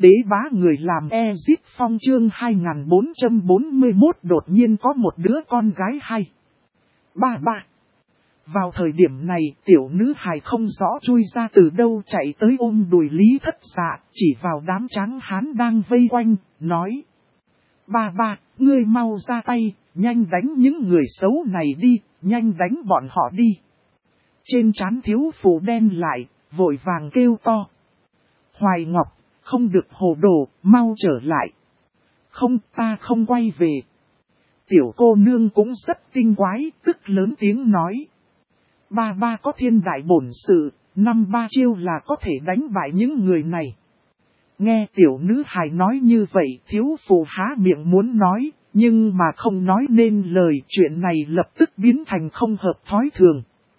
Đế bá người làm Ezit Phong chương 2441 đột nhiên có một đứa con gái hay. Ba. Vào thời điểm này, tiểu nữ hài không rõ chui ra từ đâu chạy tới ôm đùi Lý Thất Dạ, chỉ vào đám tráng hán đang vây quanh, nói. Ba, ngươi mau ra tay, nhanh đánh những người xấu này đi, nhanh đánh bọn họ đi. Trên trán thiếu phụ đen lại, vội vàng kêu to. Hoài Ngọc, không được hồ đồ, mau trở lại. Không, ta không quay về. Tiểu cô nương cũng rất tinh quái, tức lớn tiếng nói. Ba có thiên đại bổn sự, 5-3 chiêu là có thể đánh bại những người này. Nghe tiểu nữ hài nói như vậy, thiếu phụ há miệng muốn nói, nhưng mà không nói nên lời, chuyện này lập tức biến thành không hợp thói thường.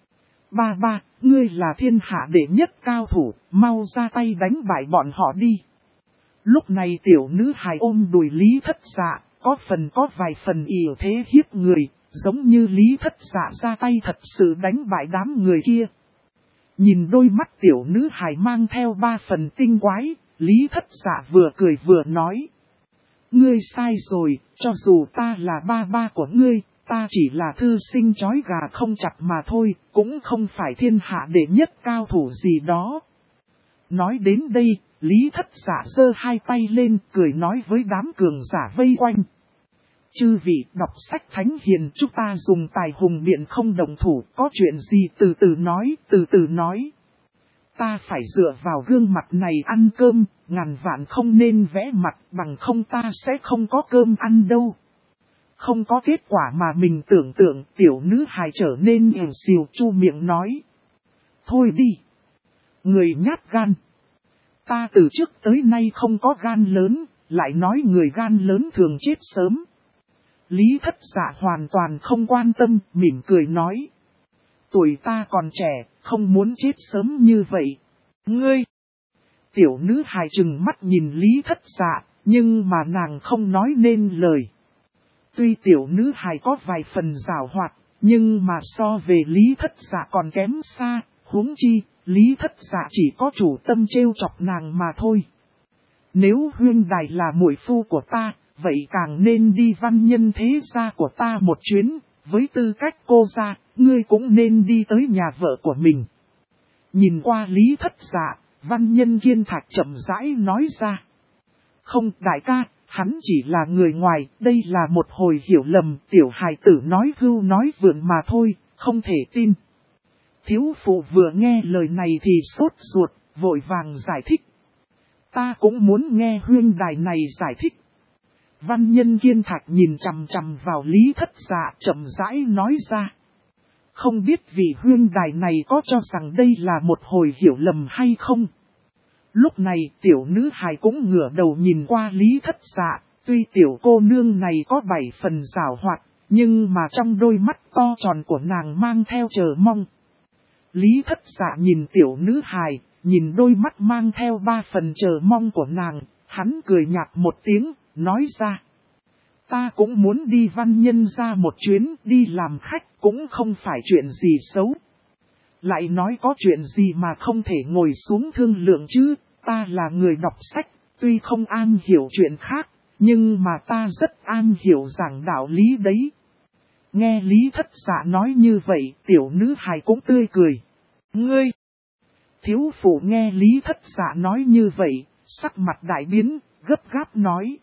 Ba, ngươi là thiên hạ đệ nhất cao thủ, mau ra tay đánh bại bọn họ đi. Lúc này tiểu nữ hài ôm đùi Lý Thất Dạ, có vài phần ỷ thế hiếp người, giống như Lý Thất Dạ ra tay thật sự đánh bại đám người kia. Nhìn đôi mắt tiểu nữ hài mang theo 3 phần tinh quái, Lý Thất Dạ vừa cười vừa nói. Ngươi sai rồi, cho dù ta là ba của ngươi, ta chỉ là thư sinh chói gà không chặt mà thôi, cũng không phải thiên hạ đệ nhất cao thủ gì đó. Nói đến đây, Lý Thất Dạ giơ 2 tay lên, cười nói với đám cường giả vây quanh. Chư vị đọc sách thánh hiền, chúng ta dùng tài hùng biện không đồng thủ, có chuyện gì từ từ nói. Ta phải dựa vào gương mặt này ăn cơm, ngàn vạn không nên vẽ mặt, bằng không ta sẽ không có cơm ăn đâu. Không có kết quả mà mình tưởng tượng, tiểu nữ hài trở nên ẻo xìu chu miệng nói. Thôi đi. Người nhát gan. Ta từ trước tới nay không có gan lớn, lại nói người gan lớn thường chết sớm. Lý Thất Dạ hoàn toàn không quan tâm, mỉm cười nói. Tuổi ta còn trẻ, không muốn chết sớm như vậy. Ngươi! Tiểu nữ hài trừng mắt nhìn Lý Thất Dạ, nhưng mà nàng không nói nên lời. Tuy tiểu nữ hài có vài phần giảo hoạt, nhưng mà so về Lý Thất Dạ còn kém xa, huống chi, Lý Thất Dạ chỉ có chủ tâm trêu chọc nàng mà thôi. Nếu huyên đài là muội phu của ta, vậy càng nên đi văn nhân thế gia của ta một chuyến, với tư cách cô gia, ngươi cũng nên đi tới nhà vợ của mình. Nhìn qua Lý Thất Dạ, văn nhân Kiên Thạch chậm rãi nói ra. Không đại ca, hắn chỉ là người ngoài, đây là một hồi hiểu lầm, tiểu hài tử nói hưu nói vượn mà thôi, không thể tin. Thiếu phụ vừa nghe lời này thì sốt ruột, vội vàng giải thích. Ta cũng muốn nghe huyên đài này giải thích. Văn nhân Kiên Thạch nhìn chằm chằm vào Lý Thất Dạ chậm rãi nói ra. Không biết vị huyên đài này có cho rằng đây là một hồi hiểu lầm hay không? Lúc này tiểu nữ hài cũng ngửa đầu nhìn qua Lý Thất Dạ, tuy tiểu cô nương này có 7 phần giảo hoạt, nhưng mà trong đôi mắt to tròn của nàng mang theo chờ mong. Lý Thất Dạ nhìn tiểu nữ hài, nhìn đôi mắt mang theo 3 phần chờ mong của nàng, hắn cười nhạt một tiếng, nói ra. Ta cũng muốn đi văn nhân ra một chuyến, đi làm khách cũng không phải chuyện gì xấu. Lại nói có chuyện gì mà không thể ngồi xuống thương lượng chứ, ta là người đọc sách, tuy không an hiểu chuyện khác, nhưng mà ta rất an hiểu giảng đạo lý đấy. Nghe Lý Thất Dạ nói như vậy, tiểu nữ hài cũng tươi cười. Ngươi! Thiếu phụ nghe Lý Thất Dạ nói như vậy, sắc mặt đại biến, gấp gáp nói.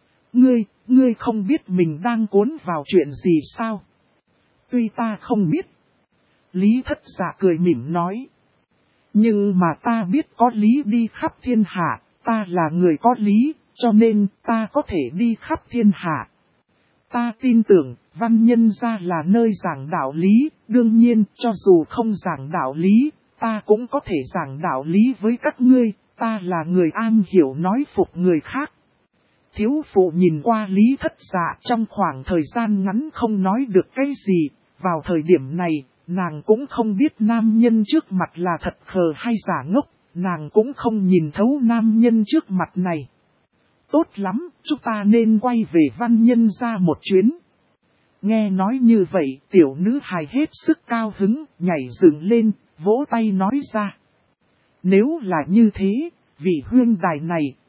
Ngươi không biết mình đang cuốn vào chuyện gì sao? Tuy ta không biết. Lý Thất Dạ cười mỉm nói. Nhưng mà ta biết có lý đi khắp thiên hạ, ta là người có lý, cho nên ta có thể đi khắp thiên hạ. Ta tin tưởng, văn nhân gia là nơi giảng đạo lý, đương nhiên, cho dù không giảng đạo lý, ta cũng có thể giảng đạo lý với các ngươi, ta là người an hiểu nói phục người khác. Thiếu phụ nhìn qua Lý Thất Dạ trong khoảng thời gian ngắn không nói được cái gì, vào thời điểm này, nàng cũng không biết nam nhân trước mặt là thật khờ hay giả ngốc, nàng cũng không nhìn thấu nam nhân trước mặt này. Tốt lắm, chúng ta nên quay về văn nhân ra một chuyến. Nghe nói như vậy, tiểu nữ hài hết sức cao hứng, nhảy dựng lên, vỗ tay nói ra. Nếu là như thế, vị huyên đài này,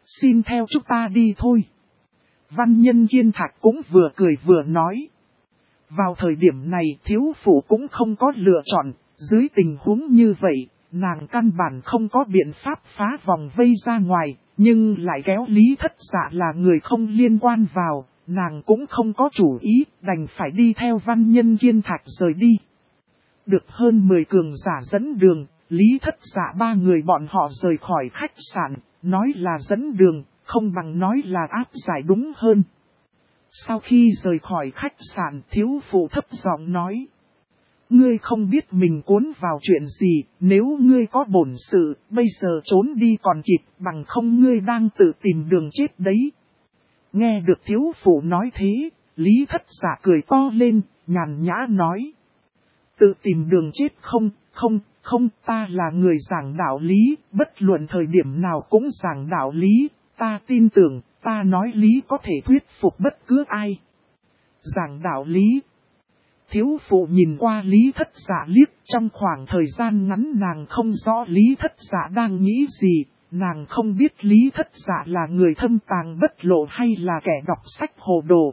xin theo chúng ta đi thôi. Văn Nhân Kiên Thạch cũng vừa cười vừa nói. Vào thời điểm này thiếu phụ cũng không có lựa chọn, dưới tình huống như vậy, nàng căn bản không có biện pháp phá vòng vây ra ngoài, nhưng lại kéo Lý Thất Dạ là người không liên quan vào, nàng cũng không có chủ ý, đành phải đi theo Văn Nhân Kiên Thạch rời đi. Được hơn 10 cường giả dẫn đường, Lý Thất Dạ ba người bọn họ rời khỏi khách sạn, nói là dẫn đường, không bằng nói là áp giải đúng hơn. Sau khi rời khỏi khách sạn, thiếu phụ thấp giọng nói. Ngươi không biết mình cuốn vào chuyện gì, nếu ngươi có bổn sự, bây giờ trốn đi còn kịp, bằng không ngươi đang tự tìm đường chết đấy. Nghe được thiếu phụ nói thế, Lý Thất Dạ cười to lên, nhàn nhã nói. Tự tìm đường chết không, ta là người giảng đạo lý, bất luận thời điểm nào cũng giảng đạo lý, ta tin tưởng, ta nói lý có thể thuyết phục bất cứ ai. Giảng đạo lý. Thiếu phụ nhìn qua Lý Thất Dạ liếc, trong khoảng thời gian ngắn nàng không rõ Lý Thất Dạ đang nghĩ gì, nàng không biết Lý Thất Dạ là người thâm tàng bất lộ hay là kẻ đọc sách hồ đồ.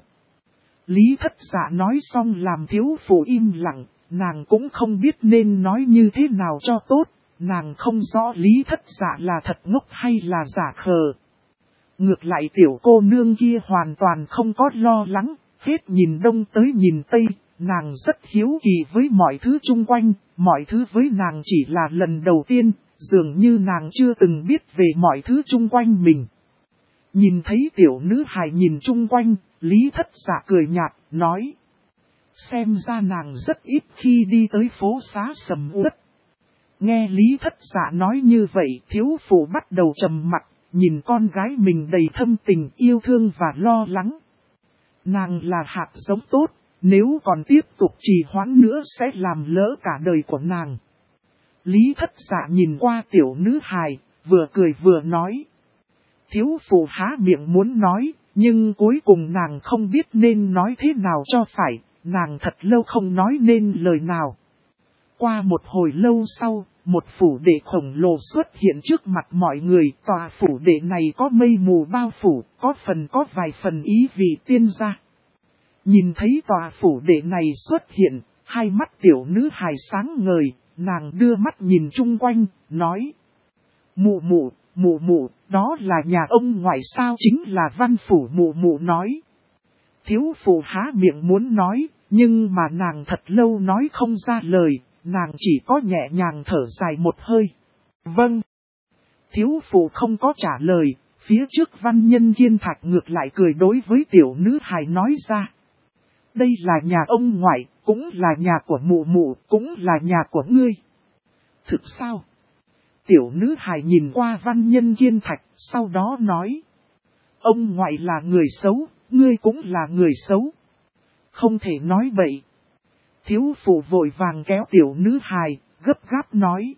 Lý Thất Dạ nói xong làm thiếu phụ im lặng, nàng cũng không biết nên nói như thế nào cho tốt, nàng không rõ Lý Thất Dạ là thật ngốc hay là giả khờ. Ngược lại tiểu cô nương kia hoàn toàn không có lo lắng, hết nhìn đông tới nhìn tây, nàng rất hiếu kỳ với mọi thứ chung quanh, mọi thứ với nàng chỉ là lần đầu tiên, dường như nàng chưa từng biết về mọi thứ chung quanh mình. Nhìn thấy tiểu nữ hài nhìn chung quanh, Lý Thất Dạ cười nhạt, nói. Xem ra nàng rất ít khi đi tới phố xá sầm uất. Nghe Lý Thất Dạ nói như vậy, thiếu phụ bắt đầu trầm mặc, nhìn con gái mình đầy thâm tình yêu thương và lo lắng. Nàng là hạt giống tốt, nếu còn tiếp tục trì hoãn nữa sẽ làm lỡ cả đời của nàng. Lý Thất Dạ nhìn qua tiểu nữ hài, vừa cười vừa nói. Thiếu phụ há miệng muốn nói, nhưng cuối cùng nàng không biết nên nói thế nào cho phải, nàng thật lâu không nói nên lời nào. Qua một hồi lâu sau, một phủ đệ khổng lồ xuất hiện trước mặt mọi người, tòa phủ đệ này có mây mù bao phủ, có vài phần ý vị tiên gia. Nhìn thấy tòa phủ đệ này xuất hiện, hai mắt tiểu nữ hài sáng ngời, nàng đưa mắt nhìn chung quanh, nói. Mụ mụ, đó là nhà ông ngoại sao? Chính là Văn Phủ. Mụ mụ nói. Thiếu phụ há miệng muốn nói, nhưng mà nàng thật lâu nói không ra lời, nàng chỉ có nhẹ nhàng thở dài một hơi. Vâng. Thiếu phụ không có trả lời, phía trước Văn Nhân Kiên Thạch ngược lại cười đối với tiểu nữ hài nói ra. Đây là nhà ông ngoại, cũng là nhà của mụ mụ, cũng là nhà của ngươi. Thực sao? Tiểu nữ hài nhìn qua Văn Nhân Kiên Thạch, sau đó nói. Ông ngoại là người xấu, ngươi cũng là người xấu. Không thể nói bậy. Thiếu phụ vội vàng kéo tiểu nữ hài, gấp gáp nói.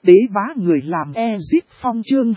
Đế bá người làm Ezit Phong chương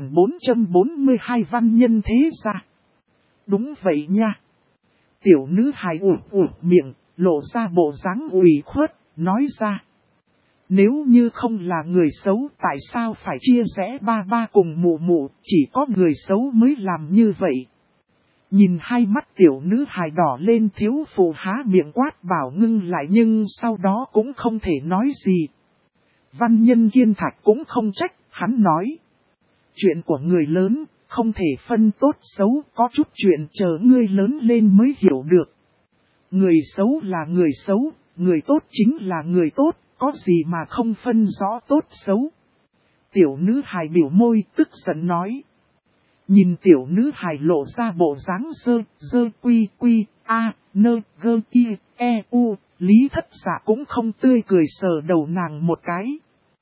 2442 văn nhân thế gia. Đúng vậy nha. Tiểu nữ hài miệng, lộ ra bộ dáng ủy khuất, nói ra. Nếu như không là người xấu, tại sao phải chia rẽ ba cùng mụ mụ, chỉ có người xấu mới làm như vậy. Nhìn hai mắt tiểu nữ hài đỏ lên, thiếu phụ há miệng quát bảo ngưng lại, nhưng sau đó cũng không thể nói gì. Văn nhân Kiên Thạch cũng không trách, hắn nói. Chuyện của người lớn, không thể phân tốt xấu, có chút chuyện chờ ngươi lớn lên mới hiểu được. Người xấu là người xấu, người tốt chính là người tốt, có gì mà không phân rõ tốt xấu. Tiểu nữ hài biểu môi tức giận nói. Nhìn tiểu nữ hài lộ ra bộ dáng dơ quy nơ gơ y e u, Lý Thất Dạ cũng không tươi cười sờ đầu nàng một cái.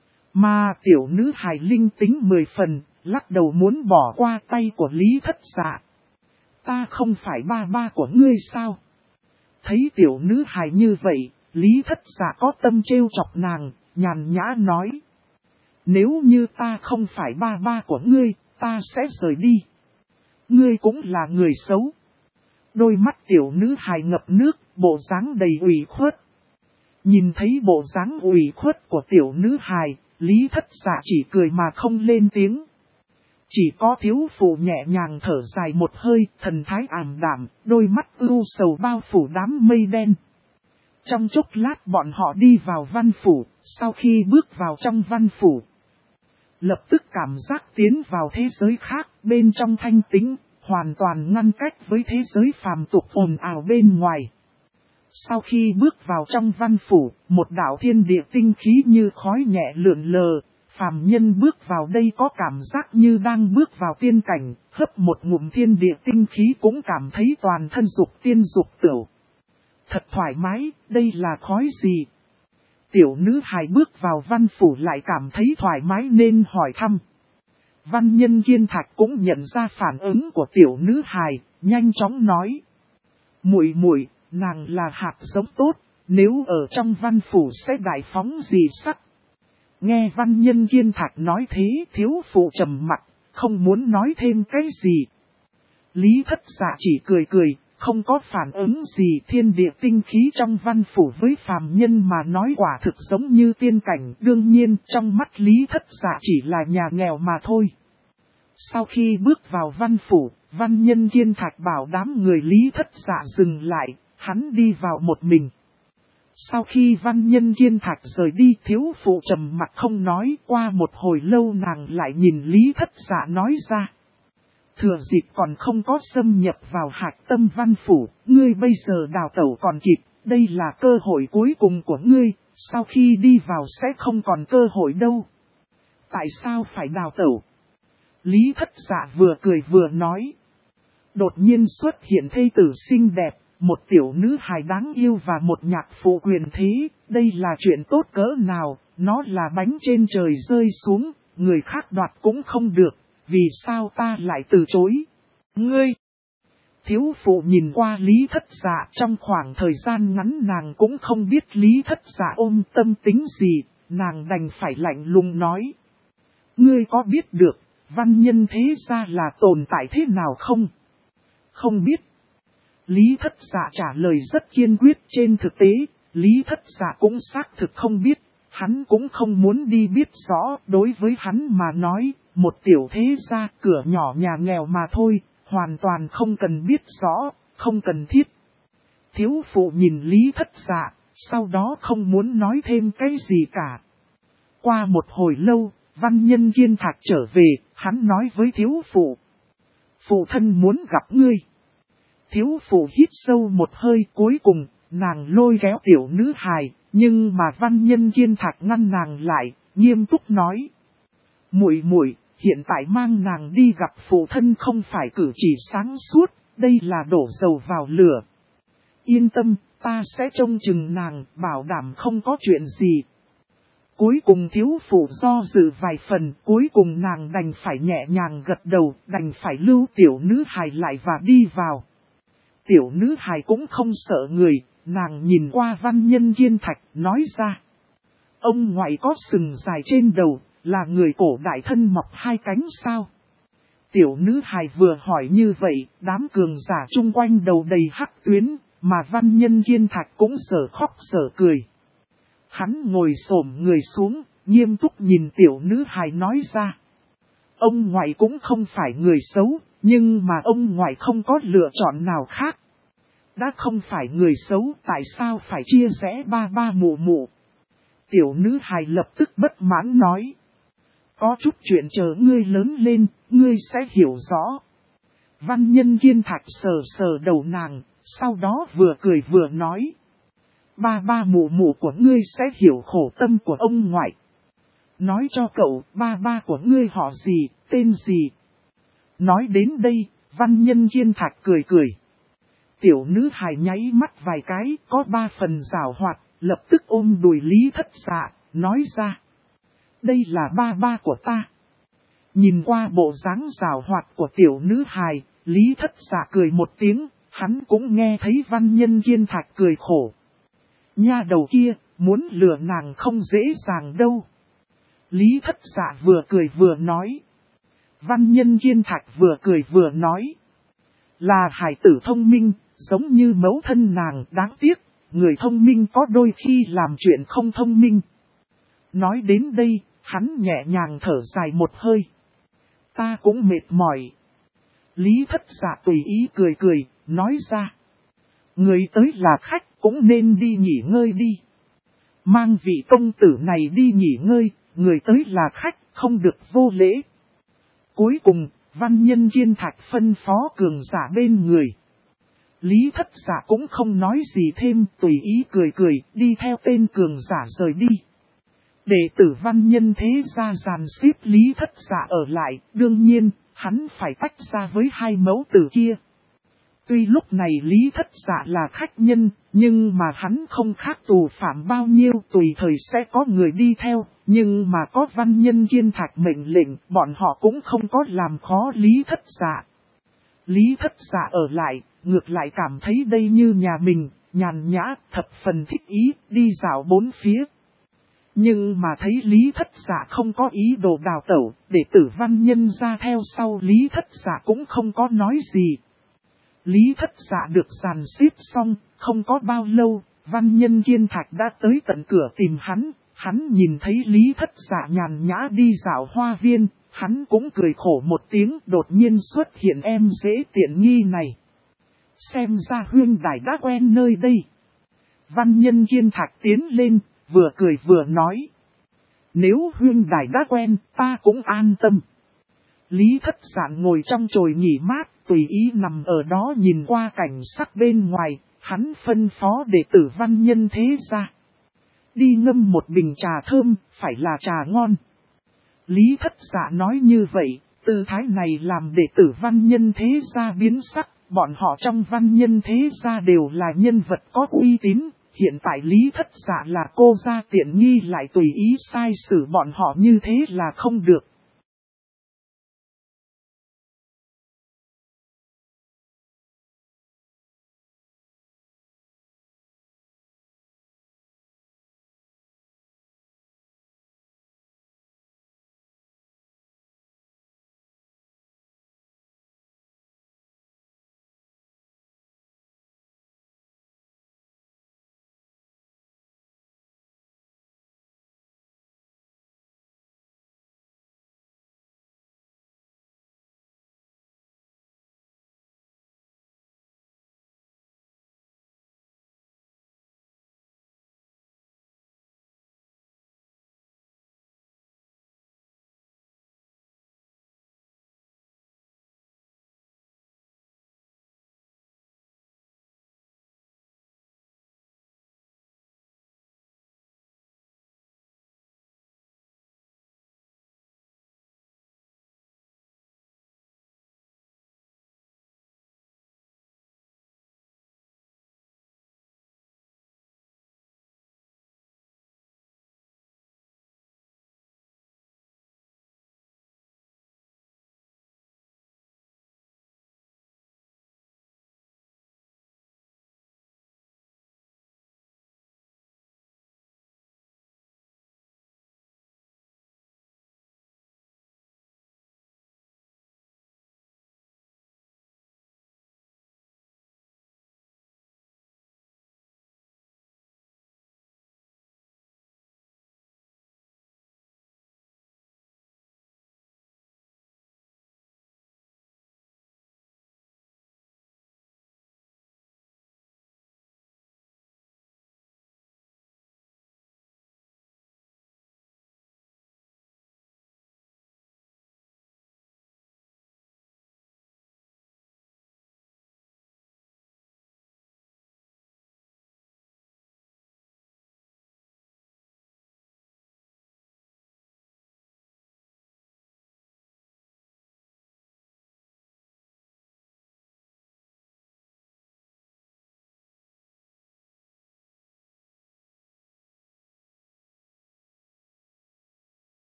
Mà tiểu nữ hài linh tính 10 phần, lắc đầu muốn bỏ qua tay của Lý Thất Dạ. Ta không phải ba của ngươi sao? Thấy tiểu nữ hài như vậy, Lý Thất Dạ có tâm trêu chọc nàng, nhàn nhã nói. Nếu như ta không phải ba của ngươi, ta sẽ rời đi. Ngươi cũng là người xấu. Đôi mắt tiểu nữ hài ngập nước, bộ dáng đầy ủy khuất. Nhìn thấy bộ dáng ủy khuất của tiểu nữ hài, Lý Thất Dạ chỉ cười mà không lên tiếng. Chỉ có thiếu phụ nhẹ nhàng thở dài một hơi, thần thái ảm đạm, đôi mắt ưu sầu bao phủ đám mây đen. Trong chốc lát bọn họ đi vào văn phủ, sau khi bước vào trong văn phủ, lập tức cảm giác tiến vào thế giới khác, bên trong thanh tĩnh, hoàn toàn ngăn cách với thế giới phàm tục ồn ào bên ngoài. Sau khi bước vào trong văn phủ, một đạo thiên địa tinh khí như khói nhẹ lượn lờ, phàm nhân bước vào đây có cảm giác như đang bước vào tiên cảnh, hấp một ngụm thiên địa tinh khí cũng cảm thấy toàn thân dục tiên dục tửu. Thật thoải mái, đây là khói gì? Tiểu nữ hài bước vào văn phủ lại cảm thấy thoải mái nên hỏi thăm. Văn nhân Kiên Thạch cũng nhận ra phản ứng của tiểu nữ hài, nhanh chóng nói. Muội, nàng là hạt giống tốt, nếu ở trong văn phủ sẽ đại phóng dị sắc. Nghe văn nhân Kiên Thạch nói thế, thiếu phụ trầm mặt, không muốn nói thêm cái gì. Lý Thất Dạ chỉ cười, không có phản ứng gì. Thiên địa tinh khí trong văn phủ với phàm nhân mà nói quả thực giống như tiên cảnh. Đương nhiên trong mắt Lý Thất Dạ chỉ là nhà nghèo mà thôi. Sau khi bước vào văn phủ, văn nhân Kiên Thạch bảo đám người Lý Thất Dạ dừng lại, hắn đi vào một mình. Sau khi văn nhân Kiên Thạch rời đi, thiếu phụ trầm mặt không nói. Qua một hồi lâu nàng lại nhìn Lý Thất Dạ nói ra. Thừa dịp còn không có xâm nhập vào hạch tâm văn phủ, ngươi bây giờ đào tẩu còn kịp, đây là cơ hội cuối cùng của ngươi, sau khi đi vào sẽ không còn cơ hội đâu. Tại sao phải đào tẩu? Lý Thất Dạ vừa cười vừa nói. Đột nhiên xuất hiện thê tử xinh đẹp, một tiểu nữ hài đáng yêu và một nhạc phụ quyền thế, đây là chuyện tốt cỡ nào, nó là bánh trên trời rơi xuống, người khác đoạt cũng không được. Vì sao ta lại từ chối? Ngươi! Thiếu phụ nhìn qua Lý Thất Dạ, trong khoảng thời gian ngắn nàng cũng không biết Lý Thất Dạ ôm tâm tính gì, nàng đành phải lạnh lùng nói. Ngươi có biết được, văn nhân thế gia là tồn tại thế nào không? Không biết. Lý Thất Dạ trả lời rất kiên quyết. Trên thực tế, Lý Thất Dạ cũng xác thực không biết. Hắn cũng không muốn đi biết rõ, đối với hắn mà nói, một tiểu thế gia cửa nhỏ nhà nghèo mà thôi, hoàn toàn không cần biết rõ, không cần thiết. Thiếu phụ nhìn Lý Thất Dạ, sau đó không muốn nói thêm cái gì cả. Qua một hồi lâu, văn nhân Kiên Thạch trở về, hắn nói với thiếu phụ. Phụ thân muốn gặp ngươi. Thiếu phụ hít sâu một hơi, cuối cùng, nàng lôi kéo tiểu nữ hài, nhưng mà văn nhân Kiên Thạch ngăn nàng lại, nghiêm túc nói. Muội, hiện tại mang nàng đi gặp phụ thân không phải cử chỉ sáng suốt, đây là đổ dầu vào lửa. Yên tâm, ta sẽ trông chừng nàng, bảo đảm không có chuyện gì. Cuối cùng thiếu phụ do dự vài phần, cuối cùng nàng đành phải nhẹ nhàng gật đầu, đành phải lưu tiểu nữ hài lại và đi vào. Tiểu nữ hài cũng không sợ người, nàng nhìn qua văn nhân Kiên Thạch, nói ra. Ông ngoại có sừng dài trên đầu, là người cổ đại thân mọc hai cánh sao? Tiểu nữ hài vừa hỏi như vậy, đám cường giả chung quanh đầu đầy hắc tuyến, mà Văn Nhân Kiên Thạch cũng sở khóc sở cười. Hắn ngồi xổm người xuống, nghiêm túc nhìn tiểu nữ hài nói ra. Ông ngoại cũng không phải người xấu, nhưng mà ông ngoại không có lựa chọn nào khác. Đã không phải người xấu, tại sao phải chia rẽ ba ba mụ mụ? Tiểu nữ hài lập tức bất mãn nói. Có chút chuyện chờ ngươi lớn lên, ngươi sẽ hiểu rõ. Văn Nhân Kiên Thạch sờ sờ đầu nàng, sau đó vừa cười vừa nói. Ba ba mụ mụ của ngươi sẽ hiểu khổ tâm của ông ngoại. Nói cho cậu, ba ba của ngươi họ gì, tên gì? Nói đến đây, Văn Nhân Kiên Thạch cười cười. Tiểu nữ hài nháy mắt vài cái, có 3 phần rào hoạt, lập tức ôm đùi Lý Thất Dạ, nói ra. Đây là ba ba của ta. Nhìn qua bộ dáng rào hoạt của tiểu nữ hài, Lý Thất Dạ cười một tiếng, hắn cũng nghe thấy Văn Nhân Kiên Thạch cười khổ. Nha đầu kia, muốn lừa nàng không dễ dàng đâu. Lý Thất Dạ vừa cười vừa nói. Văn Nhân Kiên Thạch vừa cười vừa nói. Là hải tử thông minh, giống như mẫu thân nàng, đáng tiếc, người thông minh có đôi khi làm chuyện không thông minh. Nói đến đây, hắn nhẹ nhàng thở dài một hơi. Ta cũng mệt mỏi. Lý Thất Dạ tùy ý cười cười, nói ra. Người tới là khách, cũng nên đi nghỉ ngơi đi. Mang vị công tử này đi nghỉ ngơi, người tới là khách, không được vô lễ. Cuối cùng, Văn Nhân Kiên Thạch phân phó cường giả bên người. Lý Thất Dạ cũng không nói gì thêm, tùy ý cười cười, đi theo tên cường giả rời đi. Đệ tử Văn Nhân thế gia dàn xếp Lý Thất Dạ ở lại, đương nhiên, hắn phải tách ra với hai mẫu tử kia. Tuy lúc này Lý Thất Dạ là khách nhân, nhưng mà hắn không khác tù phạm bao nhiêu, tùy thời sẽ có người đi theo, nhưng mà có Văn Nhân Kiên Thạch mệnh lệnh, bọn họ cũng không có làm khó Lý Thất Dạ. Lý Thất Dạ ở lại, ngược lại cảm thấy đây như nhà mình, nhàn nhã, thập phần thích ý, đi dạo bốn phía. Nhưng mà thấy Lý Thất Dạ không có ý đồ đào tẩu, đệ tử Văn Nhân ra theo sau Lý Thất Dạ cũng không có nói gì. Lý Thất Dạ được dàn xếp xong, không có bao lâu, Văn Nhân Kiên Thạch đã tới tận cửa tìm hắn. Hắn nhìn thấy Lý Thất Dạ nhàn nhã đi dạo hoa viên, hắn cũng cười khổ một tiếng, đột nhiên xuất hiện em dễ tiện nghi này. Xem ra huyên đài đã quen nơi đây. Văn Nhân Kiên Thạch tiến lên, vừa cười vừa nói. Nếu huyên đài đã quen, ta cũng an tâm. Lý Thất Dạ ngồi trong chồi nghỉ mát, tùy ý nằm ở đó nhìn qua cảnh sắc bên ngoài, hắn phân phó đệ tử Văn Nhân thế gia. Đi ngâm một bình trà thơm, phải là trà ngon. Lý Thất Dạ nói như vậy, tư thái này làm đệ tử Văn Nhân thế gia biến sắc, bọn họ trong Văn Nhân thế gia đều là nhân vật có uy tín. Hiện tại Lý Thất Dạ là cô gia tiện nghi lại tùy ý sai xử bọn họ như thế là không được.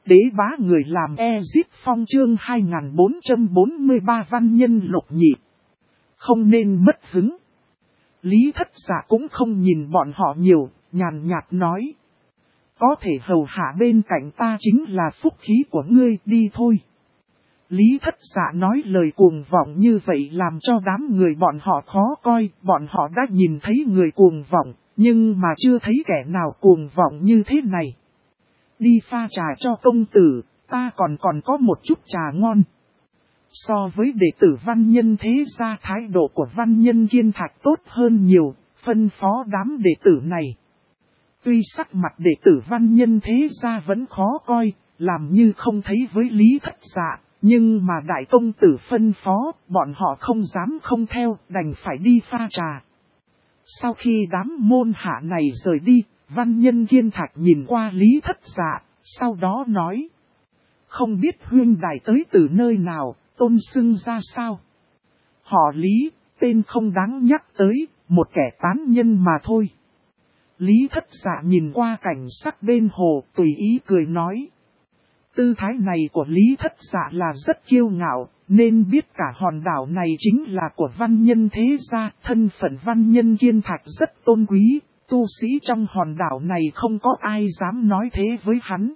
Đế bá người làm Ezip Phong chương 2443 văn nhân lục nhị. Không nên mất hứng. Lý Thất Dạ cũng không nhìn bọn họ nhiều, nhàn nhạt nói. Có thể hầu hạ bên cạnh ta chính là phúc khí của ngươi, đi thôi. Lý Thất Dạ nói lời cuồng vọng như vậy làm cho đám người bọn họ khó coi, bọn họ đã nhìn thấy người cuồng vọng, nhưng mà chưa thấy kẻ nào cuồng vọng như thế này. Đi pha trà cho công tử, ta còn có một chút trà ngon. So với đệ tử văn nhân thế gia, thái độ của văn nhân Kiên Thạch tốt hơn nhiều, phân phó đám đệ tử này. Tuy sắc mặt đệ tử văn nhân thế gia vẫn khó coi, làm như không thấy với Lý Thất Dạ, nhưng mà đại công tử phân phó, bọn họ không dám không theo, đành phải đi pha trà. Sau khi đám môn hạ này rời đi, văn nhân Kiên Thạch nhìn qua Lý Thất Dạ, sau đó nói. Không biết huynh đài tới từ nơi nào, tôn xưng ra sao? Họ Lý, tên không đáng nhắc tới, một kẻ tán nhân mà thôi. Lý Thất Dạ nhìn qua cảnh sắc bên hồ, tùy ý cười nói. Tư thái này của Lý Thất Dạ là rất kiêu ngạo, nên biết cả hòn đảo này chính là của văn nhân thế gia, thân phận văn nhân Kiên Thạch rất tôn quý, tu sĩ trong hòn đảo này không có ai dám nói thế với hắn.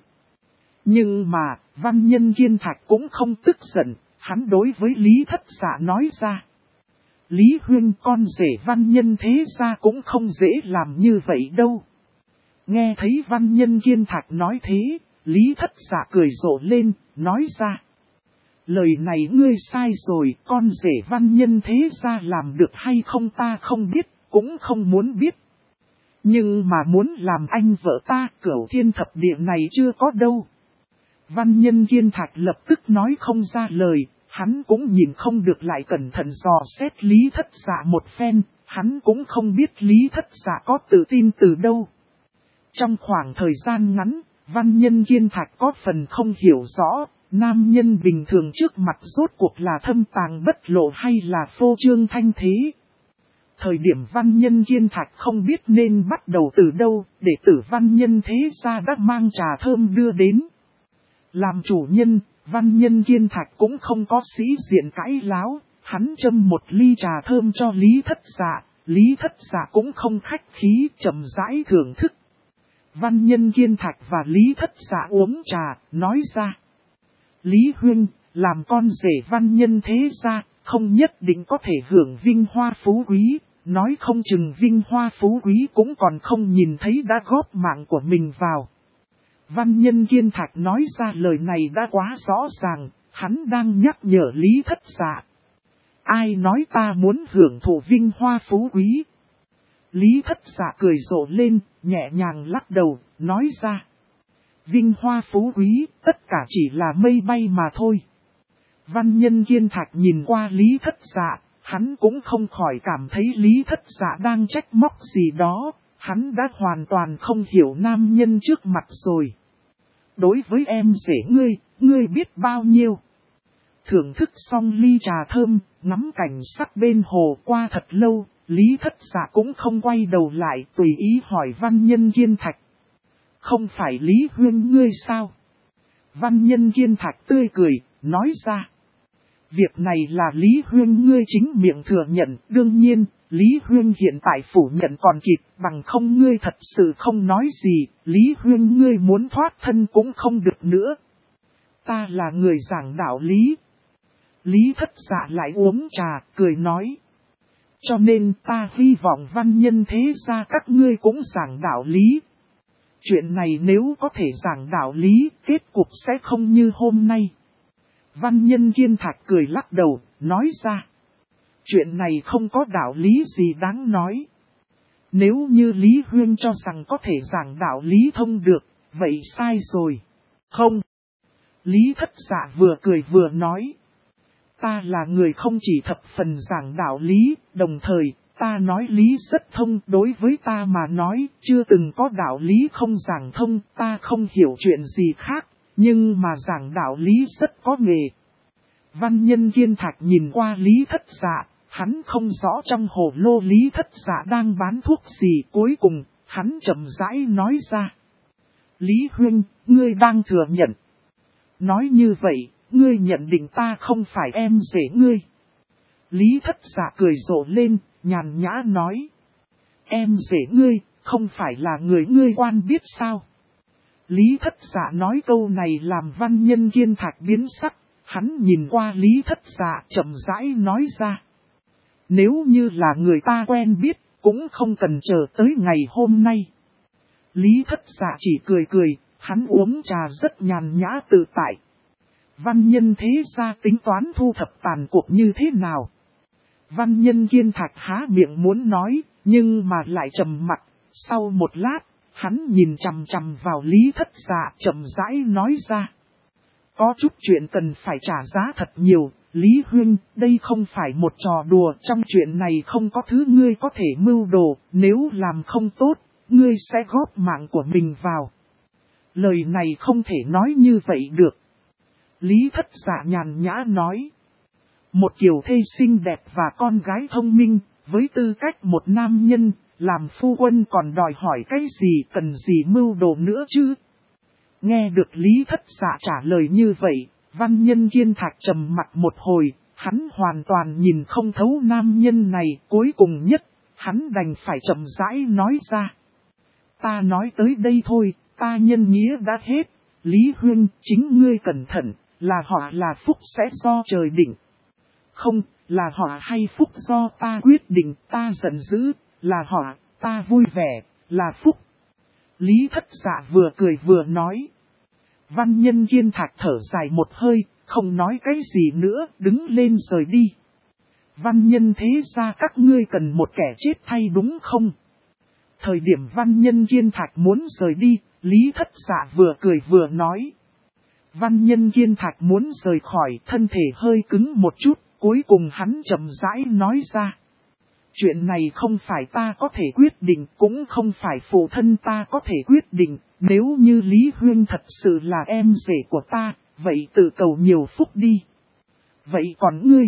Nhưng mà, văn nhân Kiên Thạch cũng không tức giận, hắn đối với Lý Thất Dạ nói ra. Lý huynh, con rể văn nhân thế gia cũng không dễ làm như vậy đâu. Nghe thấy văn nhân Kiên Thạch nói thế, Lý Thất Dạ cười rộ lên, nói ra. Lời này ngươi sai rồi, con rể văn nhân thế gia làm được hay không ta không biết, cũng không muốn biết. Nhưng mà muốn làm anh vợ ta, Cửu Thiên Thập Địa này chưa có đâu. Văn nhân Kiên Thạch lập tức nói không ra lời, hắn cũng nhìn không được lại cẩn thận dò xét Lý Thất Dạ một phen, hắn cũng không biết Lý Thất Dạ có tự tin từ đâu. Trong khoảng thời gian ngắn, văn nhân Kiên Thạch có phần không hiểu rõ, nam nhân bình thường trước mặt rốt cuộc là thâm tàng bất lộ hay là phô trương thanh thế. Thời điểm văn nhân Kiên Thạch không biết nên bắt đầu từ đâu, đệ tử văn nhân thế gia đã mang trà thơm đưa đến. Làm chủ nhân, văn nhân Kiên Thạch cũng không có sĩ diện cãi láo, hắn châm một ly trà thơm cho Lý Thất Dạ, Lý Thất Dạ cũng không khách khí, chậm rãi thưởng thức. Văn nhân Kiên Thạch và Lý Thất Dạ uống trà, nói ra. Lý huynh, làm con rể văn nhân thế gia, không nhất định có thể hưởng vinh hoa phú quý, nói không chừng vinh hoa phú quý cũng còn không nhìn thấy đã góp mạng của mình vào. Văn nhân Kiên Thạch nói ra lời này đã quá rõ ràng, hắn đang nhắc nhở Lý Thất Dạ. Ai nói ta muốn hưởng thụ vinh hoa phú quý? Lý Thất Dạ cười rộ lên, nhẹ nhàng lắc đầu, nói ra. Vinh hoa phú quý, tất cả chỉ là mây bay mà thôi. Văn nhân Kiên Thạch nhìn qua Lý Thất Dạ, hắn cũng không khỏi cảm thấy Lý Thất Dạ đang trách móc gì đó, hắn đã hoàn toàn không hiểu nam nhân trước mặt rồi. Đối với em rể ngươi biết bao nhiêu. Thưởng thức xong ly trà thơm, ngắm cảnh sắc bên hồ qua thật lâu, Lý Thất Dạ cũng không quay đầu lại tùy ý hỏi văn nhân Kiên Thạch. Không phải Lý huynh ngươi sao? Văn nhân Kiên Thạch tươi cười, nói ra. Việc này là Lý huynh ngươi chính miệng thừa nhận, đương nhiên, Lý huynh hiện tại phủ nhận còn kịp, bằng không ngươi thật sự không nói gì, Lý huynh ngươi muốn thoát thân cũng không được nữa. Ta là người giảng đạo lý. Lý Thất Dạ lại uống trà, cười nói. Cho nên ta hy vọng văn nhân thế gia các ngươi cũng giảng đạo lý. Chuyện này nếu có thể giảng đạo lý, kết cục sẽ không như hôm nay. Văn nhân Kiên Thạch cười lắc đầu, nói ra. Chuyện này không có đạo lý gì đáng nói. Nếu như Lý huynh cho rằng có thể giảng đạo lý thông được, vậy sai rồi. Không. Lý Thất Dạ vừa cười vừa nói. Ta là người không chỉ thập phần giảng đạo lý, đồng thời, ta nói lý rất thông, đối với ta mà nói, chưa từng có đạo lý không giảng thông, ta không hiểu chuyện gì khác, nhưng mà giảng đạo lý rất có nghề. Văn nhân Kiên Thạch nhìn qua Lý Thất Dạ, hắn không rõ trong hồ lô Lý Thất Dạ đang bán thuốc gì, cuối cùng, hắn chậm rãi nói ra. Lý huynh, ngươi đang thừa nhận. Nói như vậy, ngươi nhận định ta không phải em rể ngươi. Lý Thất Dạ cười rộ lên, nhàn nhã nói. Em rể ngươi, không phải là người ngươi quan biết sao? Lý Thất Dạ nói câu này làm Văn Nhân Kiên Thạch biến sắc, hắn nhìn qua Lý Thất Dạ chậm rãi nói ra. Nếu như là người ta quen biết, cũng không cần chờ tới ngày hôm nay. Lý Thất Dạ chỉ cười cười, hắn uống trà rất nhàn nhã tự tại. Văn Nhân thế ra tính toán thu thập tàn cuộc như thế nào? Văn Nhân Kiên Thạch há miệng muốn nói, nhưng mà lại trầm mặc. Sau một lát, hắn nhìn chằm chằm vào Lý Thất Dạ chậm rãi nói ra. Có chút chuyện cần phải trả giá thật nhiều, Lý Huynh, đây không phải một trò đùa, trong chuyện này không có thứ ngươi có thể mưu đồ, nếu làm không tốt, ngươi sẽ góp mạng của mình vào. Lời này không thể nói như vậy được. Lý Thất Dạ nhàn nhã nói. Một kiều thê xinh đẹp và con gái thông minh, với tư cách một nam nhân, làm phu quân còn đòi hỏi cái gì cần gì mưu đồ nữa chứ? Nghe được Lý Thất Dạ trả lời như vậy, Văn Nhân Kiên Thạch trầm mặt một hồi, hắn hoàn toàn nhìn không thấu nam nhân này, cuối cùng nhất, hắn đành phải chậm rãi nói ra. Ta nói tới đây thôi, ta nhân nghĩa đã hết, Lý Huynh, chính ngươi cẩn thận, là họ là phúc sẽ do trời định. Không, là họ hay phúc do ta quyết định, ta giận dữ, là họ, ta vui vẻ, là phúc. Lý Thất Dạ vừa cười vừa nói. Văn Nhân Kiên Thạch thở dài một hơi, không nói cái gì nữa, đứng lên rời đi. Văn Nhân thế ra các ngươi cần một kẻ chết thay đúng không? Thời điểm Văn Nhân Kiên Thạch muốn rời đi, Lý Thất Dạ vừa cười vừa nói. Văn Nhân Kiên Thạch muốn rời khỏi, thân thể hơi cứng một chút, cuối cùng hắn chậm rãi nói ra. Chuyện này không phải ta có thể quyết định, cũng không phải phụ thân ta có thể quyết định, nếu như Lý Huyên thật sự là em rể của ta, vậy tự cầu nhiều phúc đi. Vậy còn ngươi?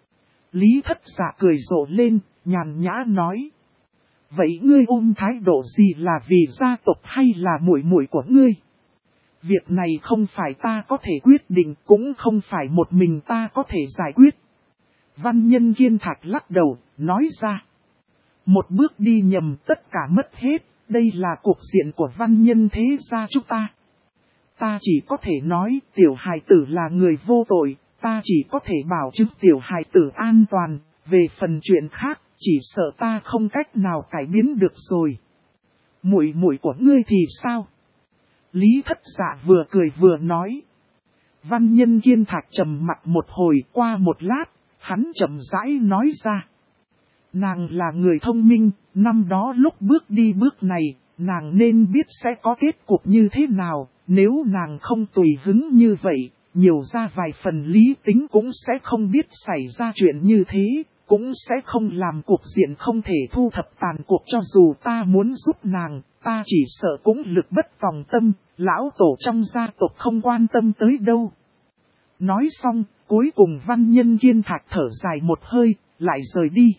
Lý Thất Dạ cười rộ lên, nhàn nhã nói. Vậy ngươi ôm thái độ gì, là vì gia tộc hay là muội muội của ngươi? Việc này không phải ta có thể quyết định, cũng không phải một mình ta có thể giải quyết. Văn Nhân Kiên Thạch lắc đầu, nói ra. Một bước đi nhầm tất cả mất hết, đây là cuộc diện của văn nhân thế gia chúng ta. Ta chỉ có thể nói tiểu hài tử là người vô tội, ta chỉ có thể bảo chứng tiểu hài tử an toàn, về phần chuyện khác, chỉ sợ ta không cách nào cải biến được rồi. Muội muội của ngươi thì sao? Lý Thất Dạ vừa cười vừa nói. Văn Nhân Kiên Thạch trầm mặt một hồi, qua một lát, hắn chậm rãi nói ra. Nàng là người thông minh, năm đó lúc bước đi bước này, nàng nên biết sẽ có kết cục như thế nào, nếu nàng không tùy hứng như vậy, nhiều ra vài phần lý tính cũng sẽ không biết xảy ra chuyện như thế, cũng sẽ không làm cuộc diện không thể thu thập tàn cuộc. Cho dù ta muốn giúp nàng, ta chỉ sợ cũng lực bất tòng tâm, lão tổ trong gia tộc không quan tâm tới đâu. Nói xong, cuối cùng Văn Nhân Kiên Thạch thở dài một hơi, lại rời đi.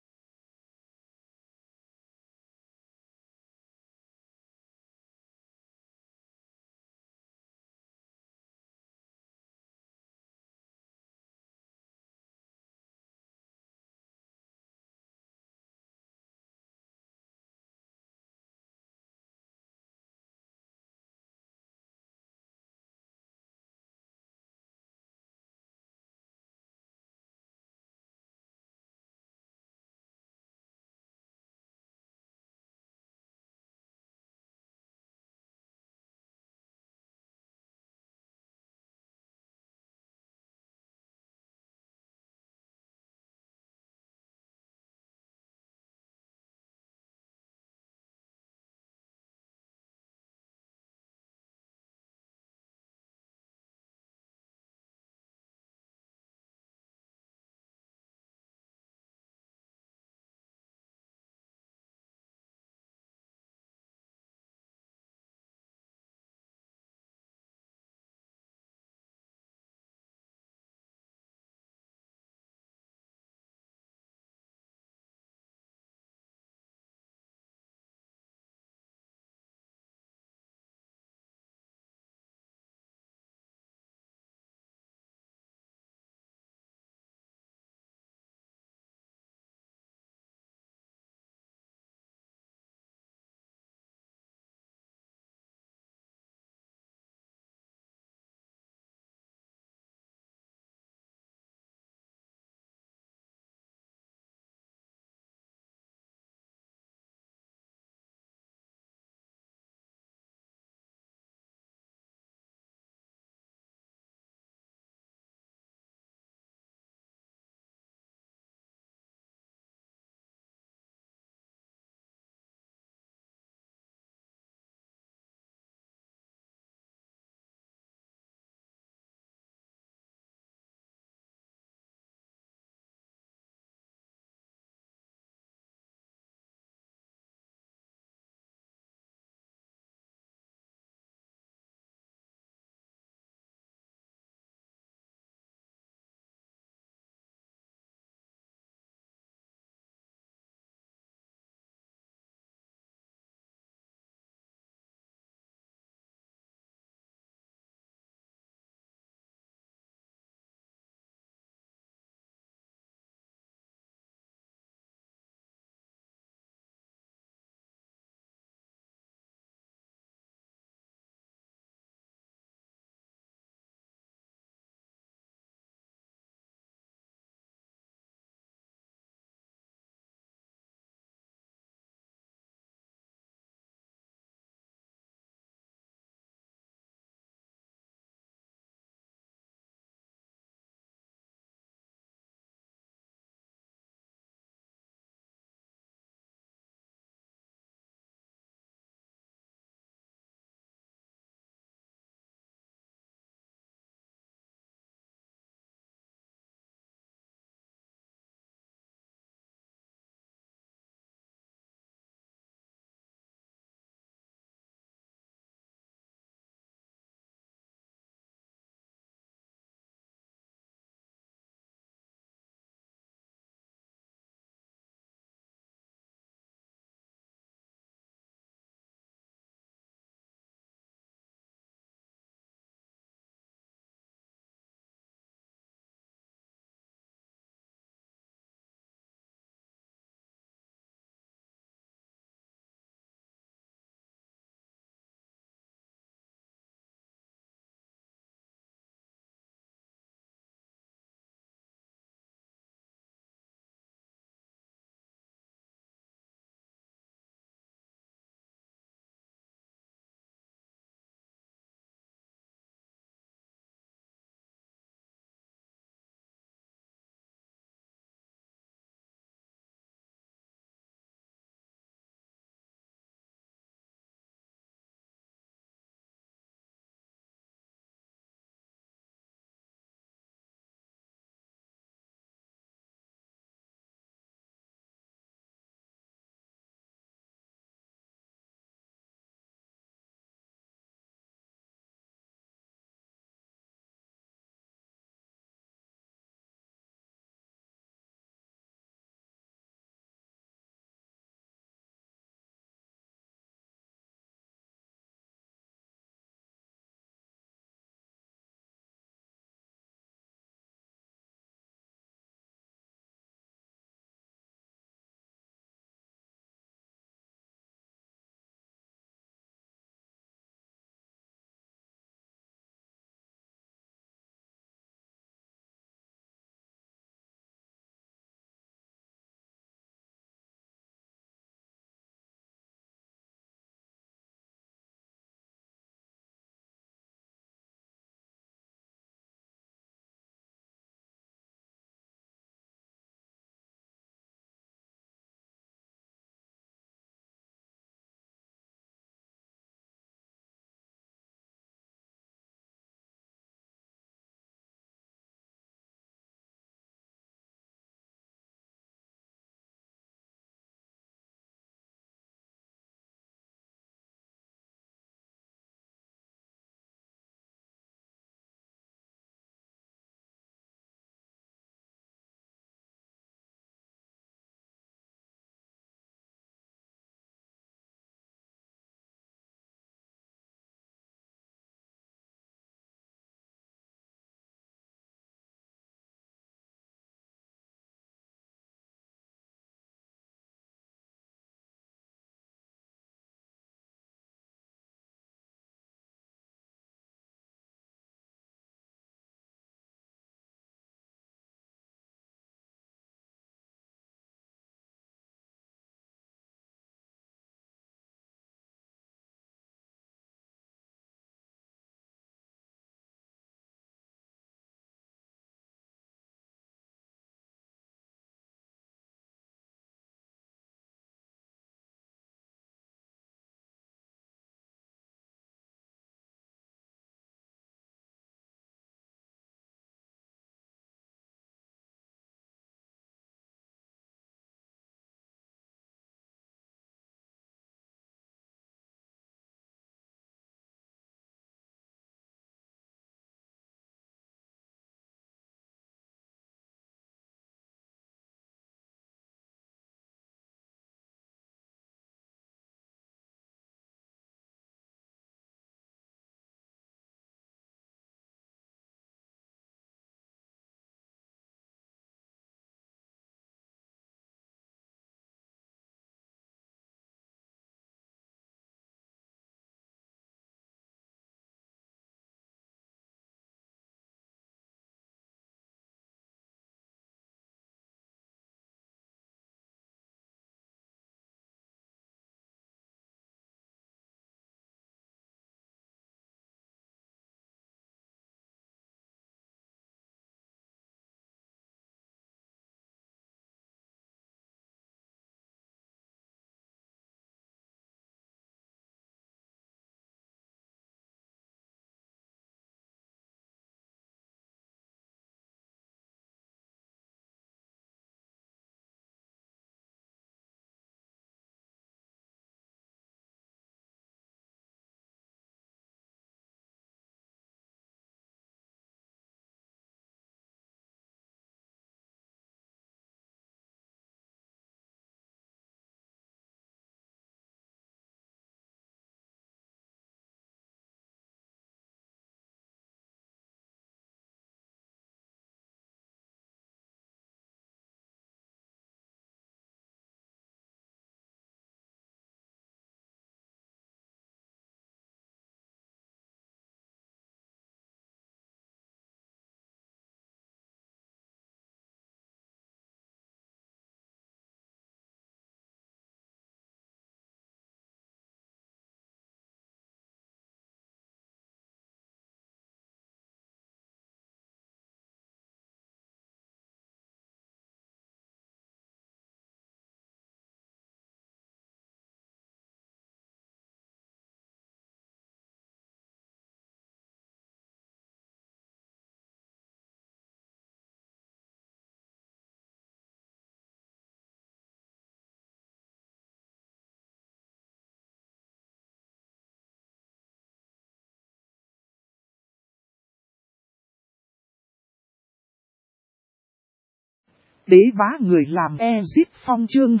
Đế bá người làm Ezit Phong chương